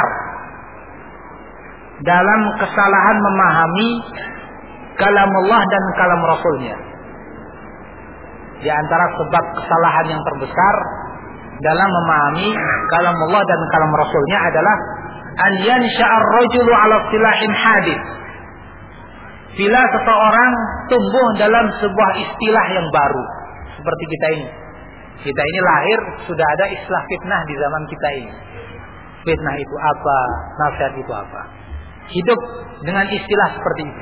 dalam kesalahan memahami kalamullah dan kalam Rasulnya. Di antara sebab kesalahan yang terbesar dalam memahami kalamullah dan kalam Rasulnya adalah an yansha'ar rajulu 'ala istilahin hadith. Bila seseorang tumbuh dalam sebuah istilah yang baru, seperti kita ini. Kita ini lahir sudah ada istilah fitnah di zaman kita ini. Fitnah itu apa? Nasihat itu apa? Hidup dengan istilah seperti itu.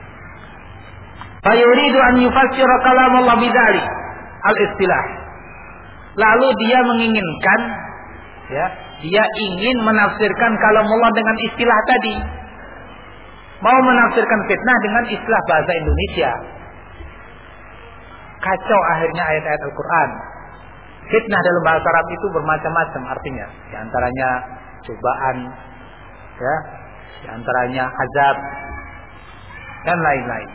Fa yuridu an yufassira kalam Allah bidzalik al-istilah. Lalu dia menginginkan, ya, dia ingin menafsirkan kalam Allah dengan istilah tadi. Mau menafsirkan fitnah dengan istilah bahasa Indonesia. Kacau akhirnya ayat-ayat Al-Quran. Fitnah dalam bahasa Arab itu bermacam-macam artinya. Di antaranya cobaan, ya, di antaranya azab dan lain-lain.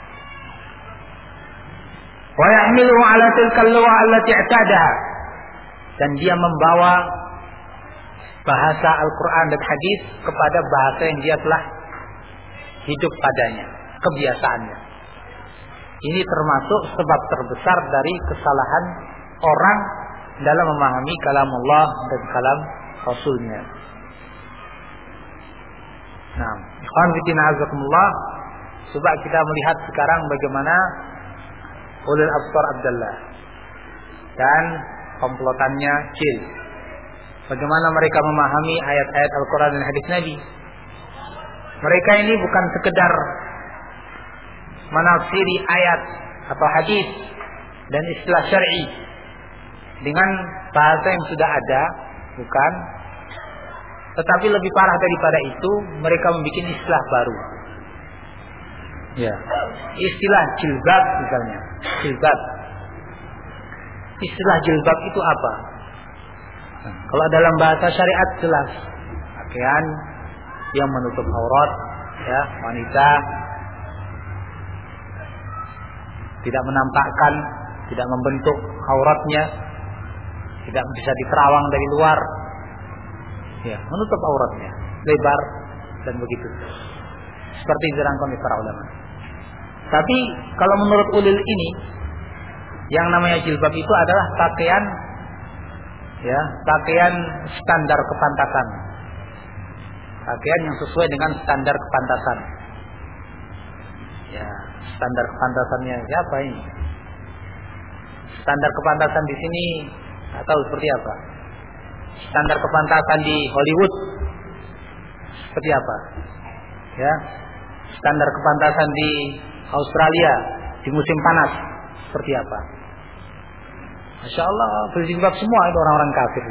Wa yahmilu 'ala tilkal lugha allati i'tadaha, dan dia membawa bahasa Al-Quran dan hadis kepada bahasa yang dia telah hidup padanya, kebiasaannya. Ini termasuk sebab terbesar dari kesalahan orang dalam memahami kalamullah dan kalam Rasulnya. Nah, ikhwan fillah azakumullah, coba kita melihat sekarang bagaimana ulul absar Abdullah dan komplotannya Jil. Bagaimana mereka memahami ayat-ayat Al-Quran dan hadis Nabi. Mereka ini bukan sekedar menafsiri ayat atau hadis dan istilah syar'i dengan bahasa yang sudah ada, bukan. Tetapi lebih parah daripada itu, mereka membuat istilah baru. Ya, istilah jilbab misalnya. Jilbab. Istilah jilbab itu apa? Nah, kalau dalam bahasa syariat jelas, pakaian yang menutup aurat, ya, wanita, tidak menampakkan, tidak membentuk auratnya, tidak bisa diterawang dari luar, ya, menutup auratnya, lebar dan begitu. Seperti dirangkum para ulama. Tapi kalau menurut ulil ini, yang namanya jilbab itu adalah pakaian, ya, pakaian standar kepantasan. Pakaian yang sesuai dengan standar kepantasan. Ya, standar kepantasannya siapa ini? Standar kepantasan di sini atau seperti apa? Standar kepantasan di Hollywood seperti apa? Ya, standar kepantasan di Australia di musim panas seperti apa? Masya Allah, berjilbab semua itu orang-orang kafir.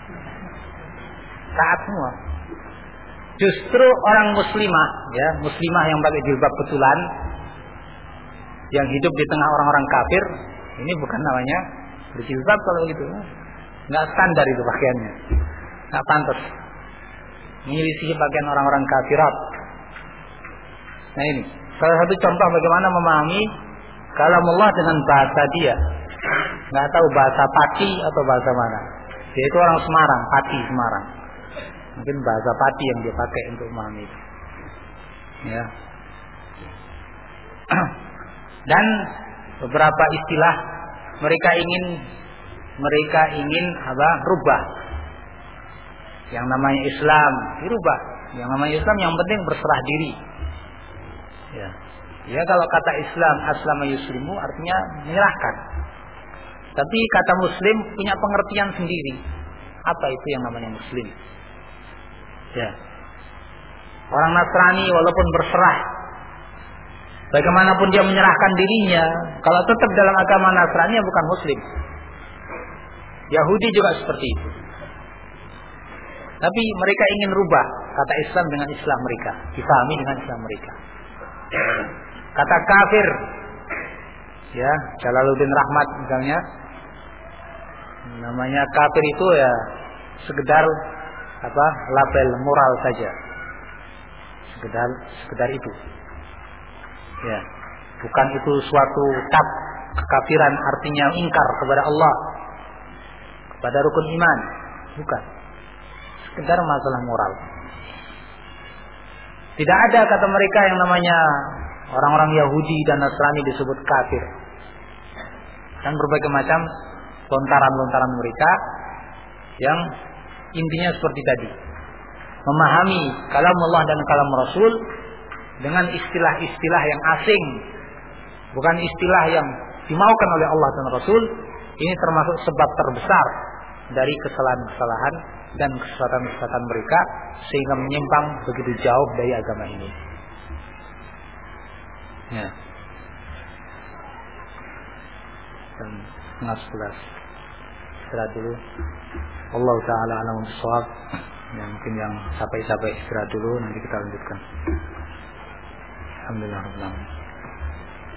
Taat semua. Justru orang muslimah, ya, muslimah yang pakai jilbab betulan, yang hidup di tengah orang-orang kafir, ini bukan namanya berjilbab kalau gitu. Nggak standar itu pakaiannya, nggak pantas. Menyelisih pakaian orang-orang kafirat. Nah ini salah satu contoh bagaimana memahami kalamullah dengan bahasa dia. Nggak tahu bahasa Pati atau bahasa mana. Dia itu orang Semarang, Pati Semarang. Mungkin bahasa Pati yang dia pakai untuk memahami itu. Ya. Dan beberapa istilah mereka ingin apa? Rubah. Yang namanya Islam dirubah. Yang namanya Islam yang penting berserah diri. Ya. Ya, kalau kata Islam aslama yuslimu artinya menyerahkan. Tapi kata muslim punya pengertian sendiri. Apa itu yang namanya muslim? Ya. Orang Nasrani walaupun berserah, bagaimanapun dia menyerahkan dirinya, kalau tetap dalam agama Nasrani bukan muslim. Yahudi juga seperti itu. Tapi mereka ingin rubah kata Islam dengan Islam mereka, difahami dengan Islam mereka. Kata kafir, ya, Jalaluddin Rahmat misalnya, namanya kafir itu ya sekedar label moral saja, sekedar itu, ya, bukan itu suatu tab kekafiran artinya ingkar kepada Allah, kepada rukun iman, bukan, sekedar masalah moral. Tidak ada kata mereka yang namanya orang-orang Yahudi dan Nasrani disebut kafir. Dan berbagai macam lontaran-lontaran mereka yang intinya seperti tadi. Memahami kalam Allah dan kalam Rasul dengan istilah-istilah yang asing. Bukan istilah yang dimaukan oleh Allah dan Rasul. Ini termasuk sebab terbesar dari kesalahan-kesalahan dan kesesatan-kesesatan mereka sehingga menyimpang begitu jauh dari agama ini. Ya. Dan 11. Istirahat dulu. Allah Ta'ala a'lam bishawab. Ya, mungkin yang sampai istirahat dulu, nanti kita lanjutkan. Alhamdulillah.